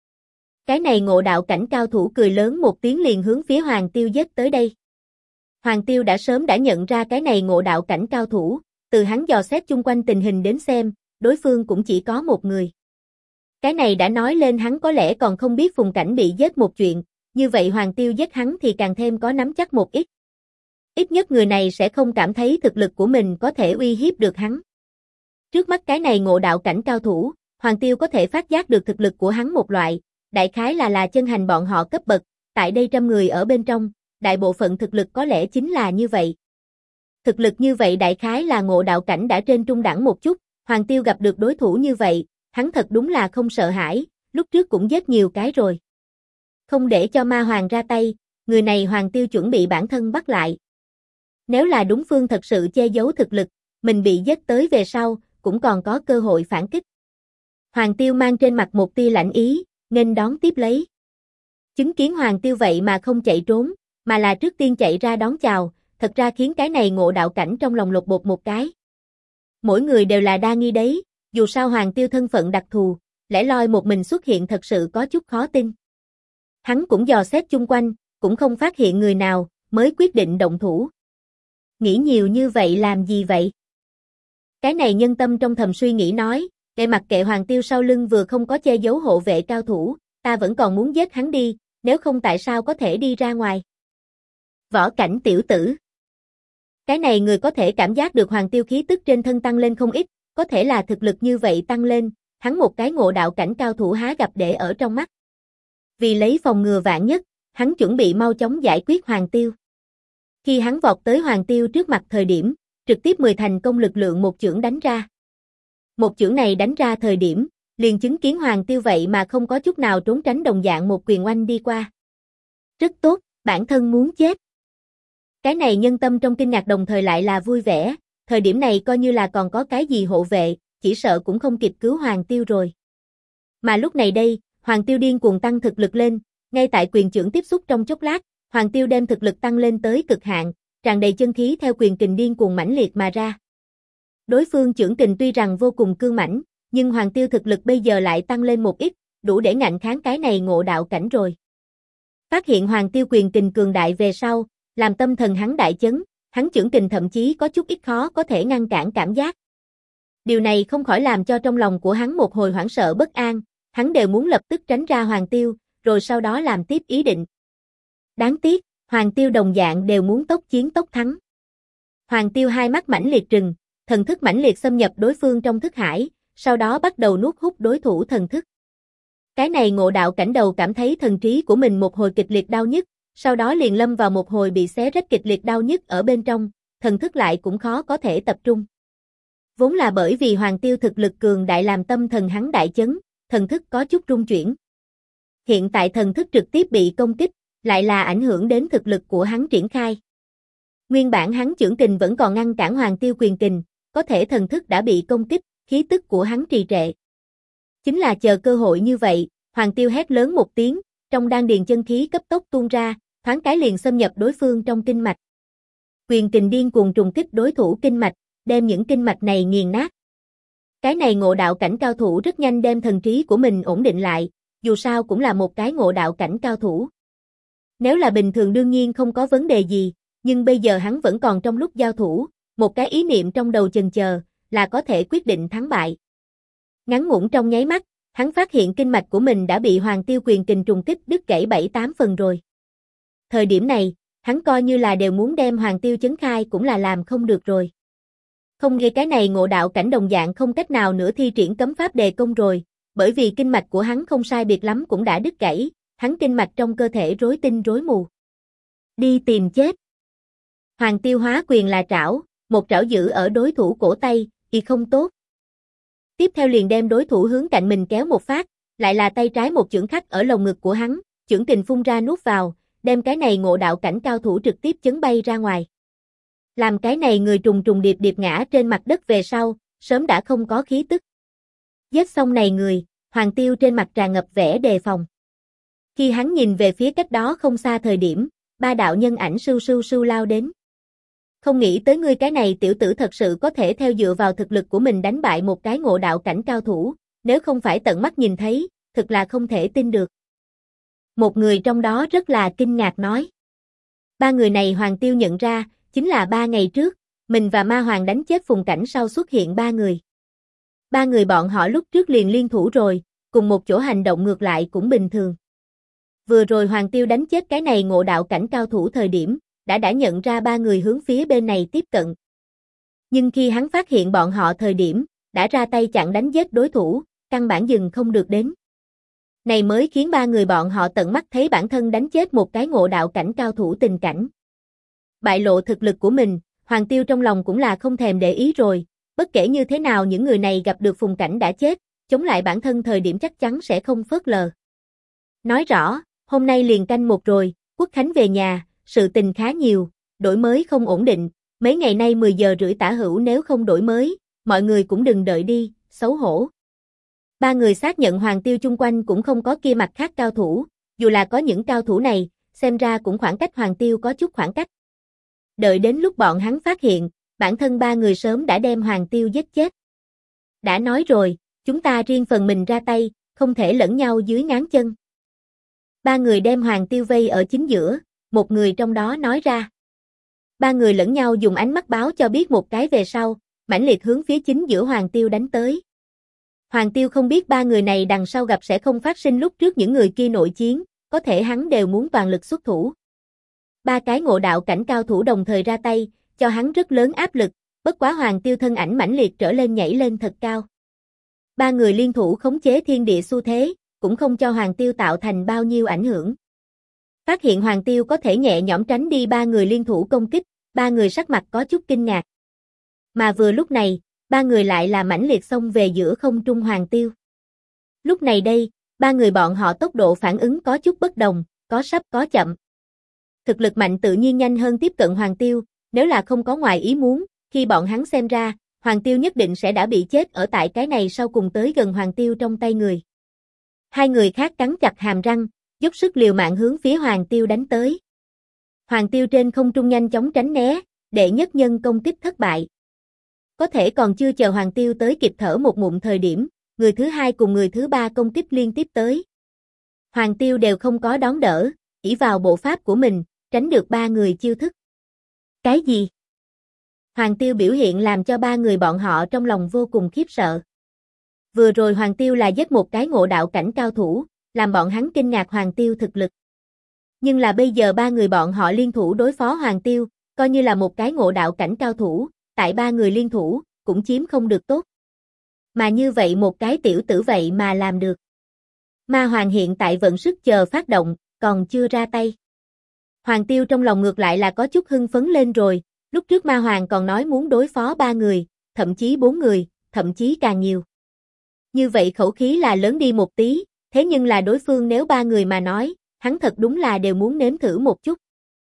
Cái này ngộ đạo cảnh cao thủ cười lớn một tiếng liền hướng phía Hoàng Tiêu giết tới đây. Hoàng Tiêu đã sớm đã nhận ra cái này ngộ đạo cảnh cao thủ, từ hắn dò xét chung quanh tình hình đến xem, đối phương cũng chỉ có một người. Cái này đã nói lên hắn có lẽ còn không biết Phùng Cảnh bị giết một chuyện, như vậy Hoàng Tiêu giết hắn thì càng thêm có nắm chắc một ít. Ít nhất người này sẽ không cảm thấy thực lực của mình có thể uy hiếp được hắn. Trước mắt cái này ngộ đạo cảnh cao thủ, Hoàng Tiêu có thể phát giác được thực lực của hắn một loại, đại khái là chân hành bọn họ cấp bậc, tại đây 100 người ở bên trong, đại bộ phận thực lực có lẽ chính là như vậy. Thực lực như vậy đại khái là ngộ đạo cảnh đã trên trung đẳng một chút, Hoàng Tiêu gặp được đối thủ như vậy, hắn thật đúng là không sợ hãi, lúc trước cũng giết nhiều cái rồi. Không để cho Ma Hoàng ra tay, người này Hoàng Tiêu chuẩn bị bản thân bắt lại. Nếu là đúng phương thật sự che giấu thực lực, mình bị giết tới về sau, cũng còn có cơ hội phản kích. Hoàng Tiêu mang trên mặt một tia lạnh ý, nên đón tiếp lấy. Chứng kiến Hoàng Tiêu vậy mà không chạy trốn, mà là trước tiên chạy ra đón chào, thật ra khiến cái này ngộ đạo cảnh trong lòng lột bột một cái. Mỗi người đều là đa nghi đấy, dù sao Hoàng Tiêu thân phận đặc thù, lẻ loi một mình xuất hiện thật sự có chút khó tin. Hắn cũng dò xét chung quanh, cũng không phát hiện người nào, mới quyết định động thủ. Nghĩ nhiều như vậy làm gì vậy? Cái này nhân tâm trong thầm suy nghĩ nói, để mặc kệ Hoàng Tiêu sau lưng vừa không có che giấu hộ vệ cao thủ, ta vẫn còn muốn giết hắn đi, nếu không tại sao có thể đi ra ngoài. Võ cảnh tiểu tử. Cái này người có thể cảm giác được Hoàng Tiêu khí tức trên thân tăng lên không ít, có thể là thực lực như vậy tăng lên, hắn một cái ngộ đạo cảnh cao thủ há gặp để ở trong mắt. Vì lấy phòng ngừa vạn nhất, hắn chuẩn bị mau chóng giải quyết Hoàng Tiêu. Khi hắn vọt tới Hoàng Tiêu trước mặt thời điểm, trực tiếp 10 thành công lực lượng một chưởng đánh ra. Một chưởng này đánh ra thời điểm, liền chứng kiến Hoàng Tiêu vậy mà không có chút nào trốn tránh đồng dạng một quyền oanh đi qua. Rất tốt, bản thân muốn chết. Cái này nhân tâm trong kinh ngạc đồng thời lại là vui vẻ, thời điểm này coi như là còn có cái gì hộ vệ, chỉ sợ cũng không kịp cứu Hoàng Tiêu rồi. Mà lúc này đây, Hoàng Tiêu điên cuồng tăng thực lực lên, ngay tại quyền chưởng tiếp xúc trong chốc lát, Hoàng Tiêu đem thực lực tăng lên tới cực hạn, tràn đầy chân khí theo quyền kình điên cuồng mãnh liệt mà ra. Đối phương chưởng kình tuy rằng vô cùng cương mãnh, nhưng Hoàng Tiêu thực lực bây giờ lại tăng lên một ít, đủ để ngạnh kháng cái này ngộ đạo cảnh rồi. Phát hiện Hoàng Tiêu quyền kình cường đại về sau, làm tâm thần hắn đại chấn, hắn chưởng kình thậm chí có chút ít khó có thể ngăn cản cảm giác. Điều này không khỏi làm cho trong lòng của hắn một hồi hoảng sợ bất an, hắn đều muốn lập tức tránh ra Hoàng Tiêu, rồi sau đó làm tiếp ý định. Đáng tiếc, Hoàng Tiêu đồng dạng đều muốn tốc chiến tốc thắng. Hoàng Tiêu hai mắt mãnh liệt trừng, thần thức mãnh liệt xâm nhập đối phương trong thức hải, sau đó bắt đầu nuốt hút đối thủ thần thức. Cái này ngộ đạo cảnh đầu cảm thấy thần trí của mình một hồi kịch liệt đau nhức, sau đó liền lâm vào một hồi bị xé rách kịch liệt đau nhức ở bên trong, thần thức lại cũng khó có thể tập trung. Vốn là bởi vì Hoàng Tiêu thực lực cường đại làm tâm thần hắn đại chấn, thần thức có chút rung chuyển. Hiện tại thần thức trực tiếp bị công kích, lại là ảnh hưởng đến thực lực của hắn triển khai. Nguyên bản hắn chưởng kình vẫn còn ngăn cản Hoàng Tiêu quyền kình, có thể thần thức đã bị công kích, khí tức của hắn trì trệ. Chính là chờ cơ hội như vậy, Hoàng Tiêu hét lớn một tiếng, trong đan điền chân khí cấp tốc tuôn ra, thoáng cái liền xâm nhập đối phương trong kinh mạch. Quyền kình điên cuồng trùng kích đối thủ kinh mạch, đem những kinh mạch này nghiền nát. Cái này ngộ đạo cảnh cao thủ rất nhanh đem thần trí của mình ổn định lại, dù sao cũng là một cái ngộ đạo cảnh cao thủ. Nếu là bình thường đương nhiên không có vấn đề gì, nhưng bây giờ hắn vẫn còn trong lúc giao thủ, một cái ý niệm trong đầu chần chờ, là có thể quyết định thắng bại. Ngắn ngủn trong nháy mắt, hắn phát hiện kinh mạch của mình đã bị Hoàng Tiêu quyền kình trùng kích đứt gãy 7-8 phần rồi. Thời điểm này, hắn coi như là đều muốn đem Hoàng Tiêu chấn khai cũng là làm không được rồi. Không nghe cái này ngộ đạo cảnh đồng dạng không cách nào nữa thi triển cấm pháp đề công rồi, bởi vì kinh mạch của hắn không sai biệt lắm cũng đã đứt gãy, hắn kinh mạch trong cơ thể rối tinh rối mù. Đi tìm chết. Hoàng Tiêu hóa quyền là trảo, một trảo giữ ở đối thủ cổ tay, y không tốt. Tiếp theo liền đem đối thủ hướng cạnh mình kéo một phát, lại là tay trái một chưởng khắc ở lồng ngực của hắn, chưởng kình phun ra nuốt vào, đem cái này ngộ đạo cảnh cao thủ trực tiếp chấn bay ra ngoài. Làm cái này người trùng trùng điệp điệp ngã trên mặt đất về sau, sớm đã không có khí tức. Giết xong này người, Hoàng Tiêu trên mặt tràn ngập vẻ đề phòng. Khi hắn nhìn về phía cách đó không xa thời điểm, ba đạo nhân ảnh sưu sưu sưu lao đến. Không nghĩ tới ngươi cái này tiểu tử thật sự có thể theo dựa vào thực lực của mình đánh bại một cái ngộ đạo cảnh cao thủ, nếu không phải tận mắt nhìn thấy, thực là không thể tin được. Một người trong đó rất là kinh ngạc nói. Ba người này Hoàng Tiêu nhận ra, chính là 3 ngày trước, mình và Ma Hoàng đánh chết Phùng Cảnh sau xuất hiện 3 người. 3 người bọn họ lúc trước liền liên thủ rồi, cùng một chỗ hành động ngược lại cũng bình thường. Vừa rồi Hoàng Tiêu đánh chết cái này ngộ đạo cảnh cao thủ thời điểm, đã nhận ra 3 người hướng phía bên này tiếp cận. Nhưng khi hắn phát hiện bọn họ thời điểm, đã ra tay chặn đánh giết đối thủ, căn bản dừng không được đến. Này mới khiến 3 người bọn họ tận mắt thấy bản thân đánh chết một cái ngộ đạo cảnh cao thủ tình cảnh. Bại lộ thực lực của mình, Hoàng Tiêu trong lòng cũng là không thèm để ý rồi, bất kể như thế nào những người này gặp được Phùng Cảnh đã chết, chống lại bản thân thời điểm chắc chắn sẽ không phớt lờ. Nói rõ, hôm nay liền canh 1 rồi, Quốc Khánh về nhà, sự tình khá nhiều, đổi mới không ổn định, mấy ngày nay 10 giờ rưỡi tả hữu nếu không đổi mới, mọi người cũng đừng đợi đi, xấu hổ. 3 người xác nhận Hoàng Tiêu chung quanh cũng không có kia mặt khác cao thủ, dù là có những cao thủ này, xem ra cũng khoảng cách Hoàng Tiêu có chút khoảng cách. Đợi đến lúc bọn hắn phát hiện, bản thân 3 người sớm đã đem Hoàng Tiêu giết chết. Đã nói rồi, chúng ta riêng phần mình ra tay, không thể lẫn nhau dưới ngáng chân. 3 người đem Hoàng Tiêu vây ở chính giữa, một người trong đó nói ra. 3 người lẫn nhau dùng ánh mắt báo cho biết một cái về sau, mãnh liệt hướng phía chính giữa Hoàng Tiêu đánh tới. Hoàng Tiêu không biết 3 người này đằng sau gặp sẽ không phát sinh lúc trước những người kia nội chiến, có thể hắn đều muốn toàn lực xuất thủ. 3 cái ngộ đạo cảnh cao thủ đồng thời ra tay, cho hắn rất lớn áp lực, bất quá Hoàng Tiêu thân ảnh mãnh liệt trở lên nhảy lên thật cao. 3 người liên thủ khống chế thiên địa xu thế, cũng không cho Hoàng Tiêu tạo thành bao nhiêu ảnh hưởng. Phát hiện Hoàng Tiêu có thể nhẹ nhõm tránh đi 3 người liên thủ công kích, 3 người sắc mặt có chút kinh ngạc. Mà vừa lúc này, 3 người lại là mãnh liệt xông về giữa không trung Hoàng Tiêu. Lúc này đây, 3 người bọn họ tốc độ phản ứng có chút bất đồng, có sắp có chậm. Thực lực mạnh tự nhiên nhanh hơn tiếp cận Hoàng Tiêu, nếu là không có ngoài ý muốn, khi bọn hắn xem ra, Hoàng Tiêu nhất định sẽ đã bị chết ở tại cái này sau cùng tới gần Hoàng Tiêu trong tay người. 2 người khác cắn chặt hàm răng, dốc sức liều mạng hướng phía Hoàng Tiêu đánh tới. Hoàng Tiêu trên không trung nhanh chóng tránh né, đệ nhất nhân công kích thất bại. Có thể còn chưa chờ Hoàng Tiêu tới kịp thở một ngụm thời điểm, người thứ hai cùng người thứ ba công kích liên tiếp tới. Hoàng Tiêu đều không có đón đỡ, ỷ vào bộ pháp của mình, tránh được ba người chiêu thức. Cái gì? Hoàng Tiêu biểu hiện làm cho ba người bọn họ trong lòng vô cùng khiếp sợ. Vừa rồi Hoàng Tiêu là giết một cái ngộ đạo cảnh cao thủ, làm bọn hắn kinh ngạc Hoàng Tiêu thực lực. Nhưng là bây giờ ba người bọn họ liên thủ đối phó Hoàng Tiêu, coi như là một cái ngộ đạo cảnh cao thủ, tại ba người liên thủ, cũng chiếm không được tốt. Mà như vậy một cái tiểu tử vậy mà làm được. Ma Hoàng hiện tại vận sức chờ phát động, còn chưa ra tay. Hoàng Tiêu trong lòng ngược lại là có chút hưng phấn lên rồi, lúc trước Ma Hoàng còn nói muốn đối phó ba người, thậm chí bốn người, thậm chí càng nhiều. Như vậy khẩu khí là lớn đi một tí, thế nhưng là đối phương nếu ba người mà nói, hắn thật đúng là đều muốn nếm thử một chút.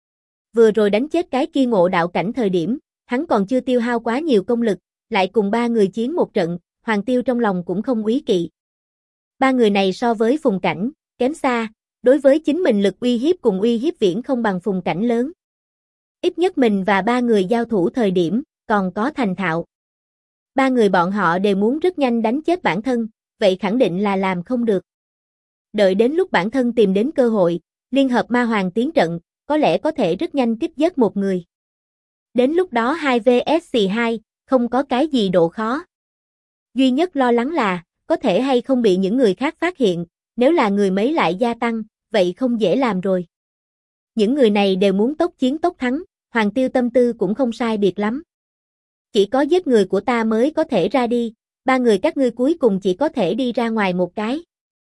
Vừa rồi đánh chết cái kia ngộ đạo cảnh thời điểm, hắn còn chưa tiêu hao quá nhiều công lực, lại cùng ba người chiến một trận, Hoàng Tiêu trong lòng cũng không úy kỵ. Ba người này so với Phùng Cảnh, kém xa, đối với chính mình lực uy hiếp cùng uy hiếp viễn không bằng Phùng Cảnh lớn. Ít nhất mình và ba người giao thủ thời điểm, còn có thành thạo. Ba người bọn họ đều muốn rất nhanh đánh chết bản thân, vậy khẳng định là làm không được. Đợi đến lúc bản thân tìm đến cơ hội, liên hợp Ma Hoàng tiến trận, có lẽ có thể rất nhanh kích giết một người. Đến lúc đó 2 vs 2, không có cái gì độ khó. Duy nhất lo lắng là, có thể hay không bị những người khác phát hiện, nếu là người mấy lại gia tăng, vậy không dễ làm rồi. Những người này đều muốn tốc chiến tốc thắng, Hoàng Tiêu tâm tư cũng không sai biệt lắm. Chỉ có giết người của ta mới có thể ra đi, ba người các ngươi cuối cùng chỉ có thể đi ra ngoài một cái.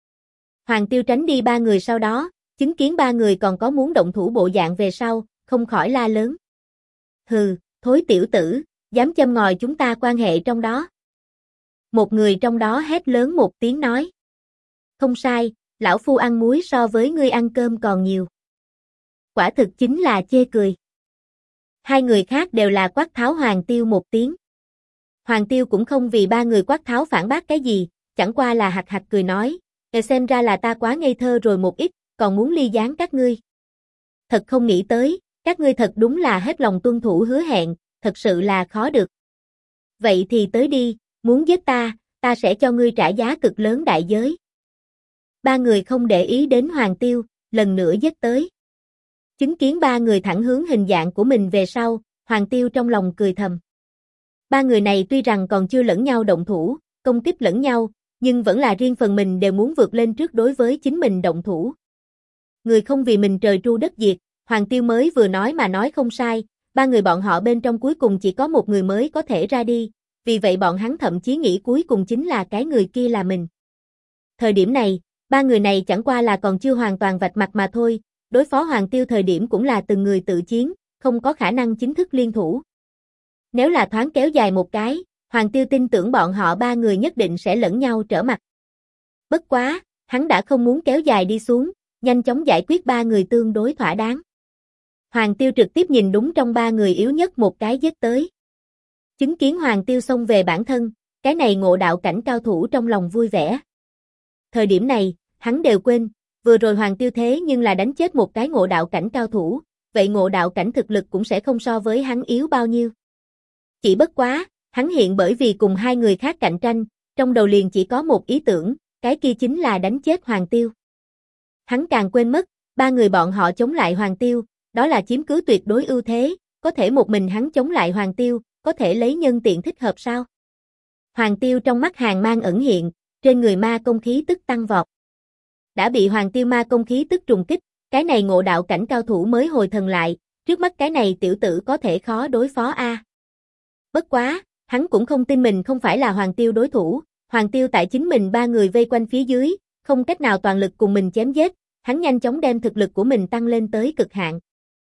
Hoàng Tiêu tránh đi ba người sau đó, chứng kiến ba người còn có muốn động thủ bộ dạng về sau, không khỏi la lớn. Hừ, thối tiểu tử, dám châm ngòi chúng ta quan hệ trong đó. Một người trong đó hét lớn một tiếng nói. Không sai, lão phu ăn muối so với ngươi ăn cơm còn nhiều. Quả thực chính là chê cười. Hai người khác đều là quát tháo Hoàng Tiêu một tiếng. Hoàng Tiêu cũng không vì ba người quát tháo phản bác cái gì, chẳng qua là hạch hạch cười nói, xem ra là ta quá ngây thơ rồi một ít, còn muốn ly gián các ngươi. Thật không nghĩ tới, các ngươi thật đúng là hết lòng tuân thủ hứa hẹn, thật sự là khó được. Vậy thì tới đi, muốn giết ta sẽ cho ngươi trả giá cực lớn đại giới. Ba người không để ý đến Hoàng Tiêu, lần nữa giết tới. Chứng kiến ba người thẳng hướng hình dạng của mình về sau, Hoàng Tiêu trong lòng cười thầm. Ba người này tuy rằng còn chưa lẫn nhau động thủ, công kích lẫn nhau, nhưng vẫn là riêng phần mình đều muốn vượt lên trước đối với chính mình động thủ. Người không vì mình trời tru đất diệt, Hoàng Tiêu mới vừa nói mà nói không sai, ba người bọn họ bên trong cuối cùng chỉ có một người mới có thể ra đi, vì vậy bọn hắn thậm chí nghĩ cuối cùng chính là cái người kia là mình. Thời điểm này, ba người này chẳng qua là còn chưa hoàn toàn vạch mặt mà thôi, đối phó Hoàng Tiêu thời điểm cũng là từng người tự chiến, không có khả năng chính thức liên thủ. Nếu là thoáng kéo dài một cái, Hoàng Tiêu tin tưởng bọn họ ba người nhất định sẽ lẫn nhau trở mặt. Bất quá, hắn đã không muốn kéo dài đi xuống, nhanh chóng giải quyết ba người tương đối thỏa đáng. Hoàng Tiêu trực tiếp nhìn đúng trong ba người yếu nhất một cái giết tới. Chứng kiến Hoàng Tiêu xông về bản thân, cái này ngộ đạo cảnh cao thủ trong lòng vui vẻ. Thời điểm này, hắn đều quên, vừa rồi Hoàng Tiêu thế nhưng là đánh chết một cái ngộ đạo cảnh cao thủ, vậy ngộ đạo cảnh thực lực cũng sẽ không so với hắn yếu bao nhiêu. Chỉ bất quá, hắn hiện bởi vì cùng hai người khác cạnh tranh, trong đầu liền chỉ có một ý tưởng, cái kia chính là đánh chết Hoàng Tiêu. Hắn càng quên mất, ba người bọn họ chống lại Hoàng Tiêu, đó là chiếm cứ tuyệt đối ưu thế, có thể một mình hắn chống lại Hoàng Tiêu, có thể lấy nhân tiện thích hợp sao? Hoàng Tiêu trong mắt hàn mang ẩn hiện, trên người ma công khí tức tăng vọt. Đã bị Hoàng Tiêu ma công khí tức trùng kích, cái này ngộ đạo cảnh cao thủ mới hồi thần lại, trước mắt cái này tiểu tử có thể khó đối phó a. Bất quá, hắn cũng không tin mình không phải là Hoàng Tiêu đối thủ, Hoàng Tiêu tại chính mình ba người vây quanh phía dưới, không cách nào toàn lực cùng mình chém giết, hắn nhanh chóng đem thực lực của mình tăng lên tới cực hạn.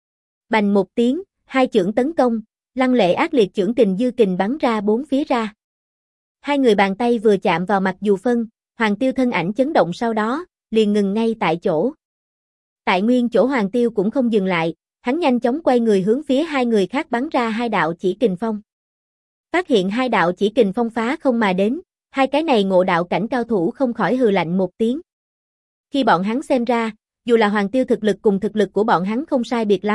Bành một tiếng, hai chưởng tấn công, lăng lệ ác liệt chưởng kình dư kình bắn ra bốn phía ra. Hai người bàn tay vừa chạm vào mặt dù phân, Hoàng Tiêu thân ảnh chấn động sau đó, liền ngừng ngay tại chỗ. Tại nguyên chỗ Hoàng Tiêu cũng không dừng lại, hắn nhanh chóng quay người hướng phía hai người khác bắn ra hai đạo chỉ kình phong. Phát hiện hai đạo chỉ kình phong phá không mà đến, hai cái này ngộ đạo cảnh cao thủ không khỏi hừ lạnh một tiếng. Khi bọn hắn xem ra, dù là Hoàng Tiêu thực lực cùng thực lực của bọn hắn không sai biệt lắm,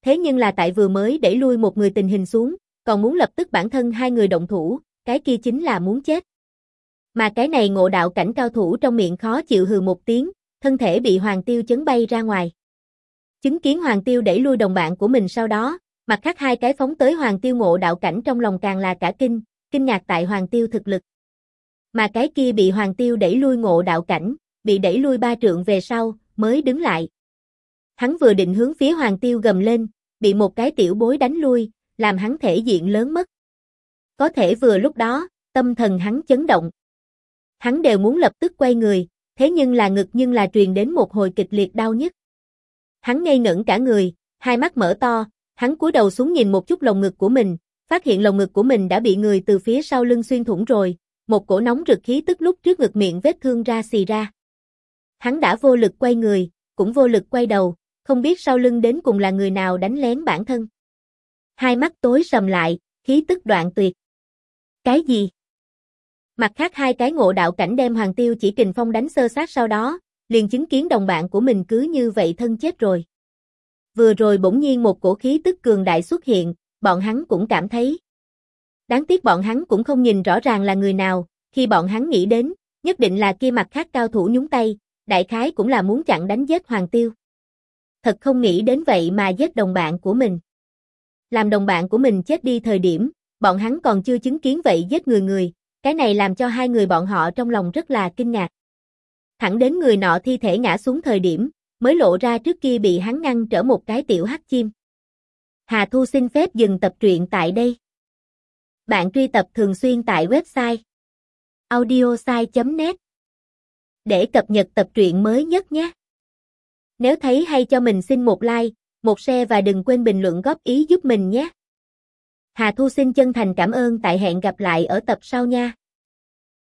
thế nhưng là tại vừa mới đẩy lui một người tình hình xuống, còn muốn lập tức bản thân hai người động thủ, cái kia chính là muốn chết. Mà cái này ngộ đạo cảnh cao thủ trong miệng khó chịu hừ một tiếng, thân thể bị Hoàng Tiêu chấn bay ra ngoài. Chứng kiến Hoàng Tiêu đẩy lui đồng bạn của mình sau đó, mặt khác hai cái phóng tới Hoàng Tiêu ngộ đạo cảnh trong lòng càng là cả kinh ngạc tại Hoàng Tiêu thực lực. Mà cái kia bị Hoàng Tiêu đẩy lui ngộ đạo cảnh, bị đẩy lui 3 trượng về sau, mới đứng lại. Hắn vừa định hướng phía Hoàng Tiêu gầm lên, bị một cái tiểu bối đánh lui, làm hắn thể diện lớn mất. Có thể vừa lúc đó, tâm thần hắn chấn động. Hắn đều muốn lập tức quay người, thế nhưng là ngực nhưng là truyền đến một hồi kịch liệt đau nhức. Hắn ngây ngẩn cả người, hai mắt mở to, hắn cúi đầu xuống nhìn một chút lồng ngực của mình, phát hiện lồng ngực của mình đã bị người từ phía sau lưng xuyên thủng rồi, một cổ nóng rực khí tức lúc trước ngực miệng vết thương ra xì ra. Hắn đã vô lực quay người, cũng vô lực quay đầu, không biết sau lưng đến cùng là người nào đánh lén bản thân. Hai mắt tối sầm lại, khí tức đoạn tuyệt. Cái gì? Mặt khác hai cái ngộ đạo cảnh đem Hoàng Tiêu chỉ kình phong đánh xơ xác sau đó, liền chứng kiến đồng bạn của mình cứ như vậy thân chết rồi. Vừa rồi bỗng nhiên một cổ khí tức cường đại xuất hiện, bọn hắn cũng cảm thấy. Đáng tiếc bọn hắn cũng không nhìn rõ ràng là người nào, khi bọn hắn nghĩ đến, nhất định là kia mặt khác cao thủ nhúng tay, đại khái cũng là muốn chặn đánh giết Hoàng Tiêu. Thật không nghĩ đến vậy mà giết đồng bạn của mình. Làm đồng bạn của mình chết đi thời điểm, bọn hắn còn chưa chứng kiến vậy giết người, cái này làm cho hai người bọn họ trong lòng rất là kinh ngạc. Thẳng đến người nọ thi thể ngã xuống thời điểm, mới lộ ra trước kia bị hắn ngăn trở một cái tiểu hắc chim. Hà Thu xin phép dừng tập truyện tại đây. Bạn truy tập thường xuyên tại website audiosai.net để cập nhật tập truyện mới nhất nhé. Nếu thấy hay cho mình xin một like, một share và đừng quên bình luận góp ý giúp mình nhé. Hà Thu xin chân thành cảm ơn, tại hẹn gặp lại ở tập sau nha.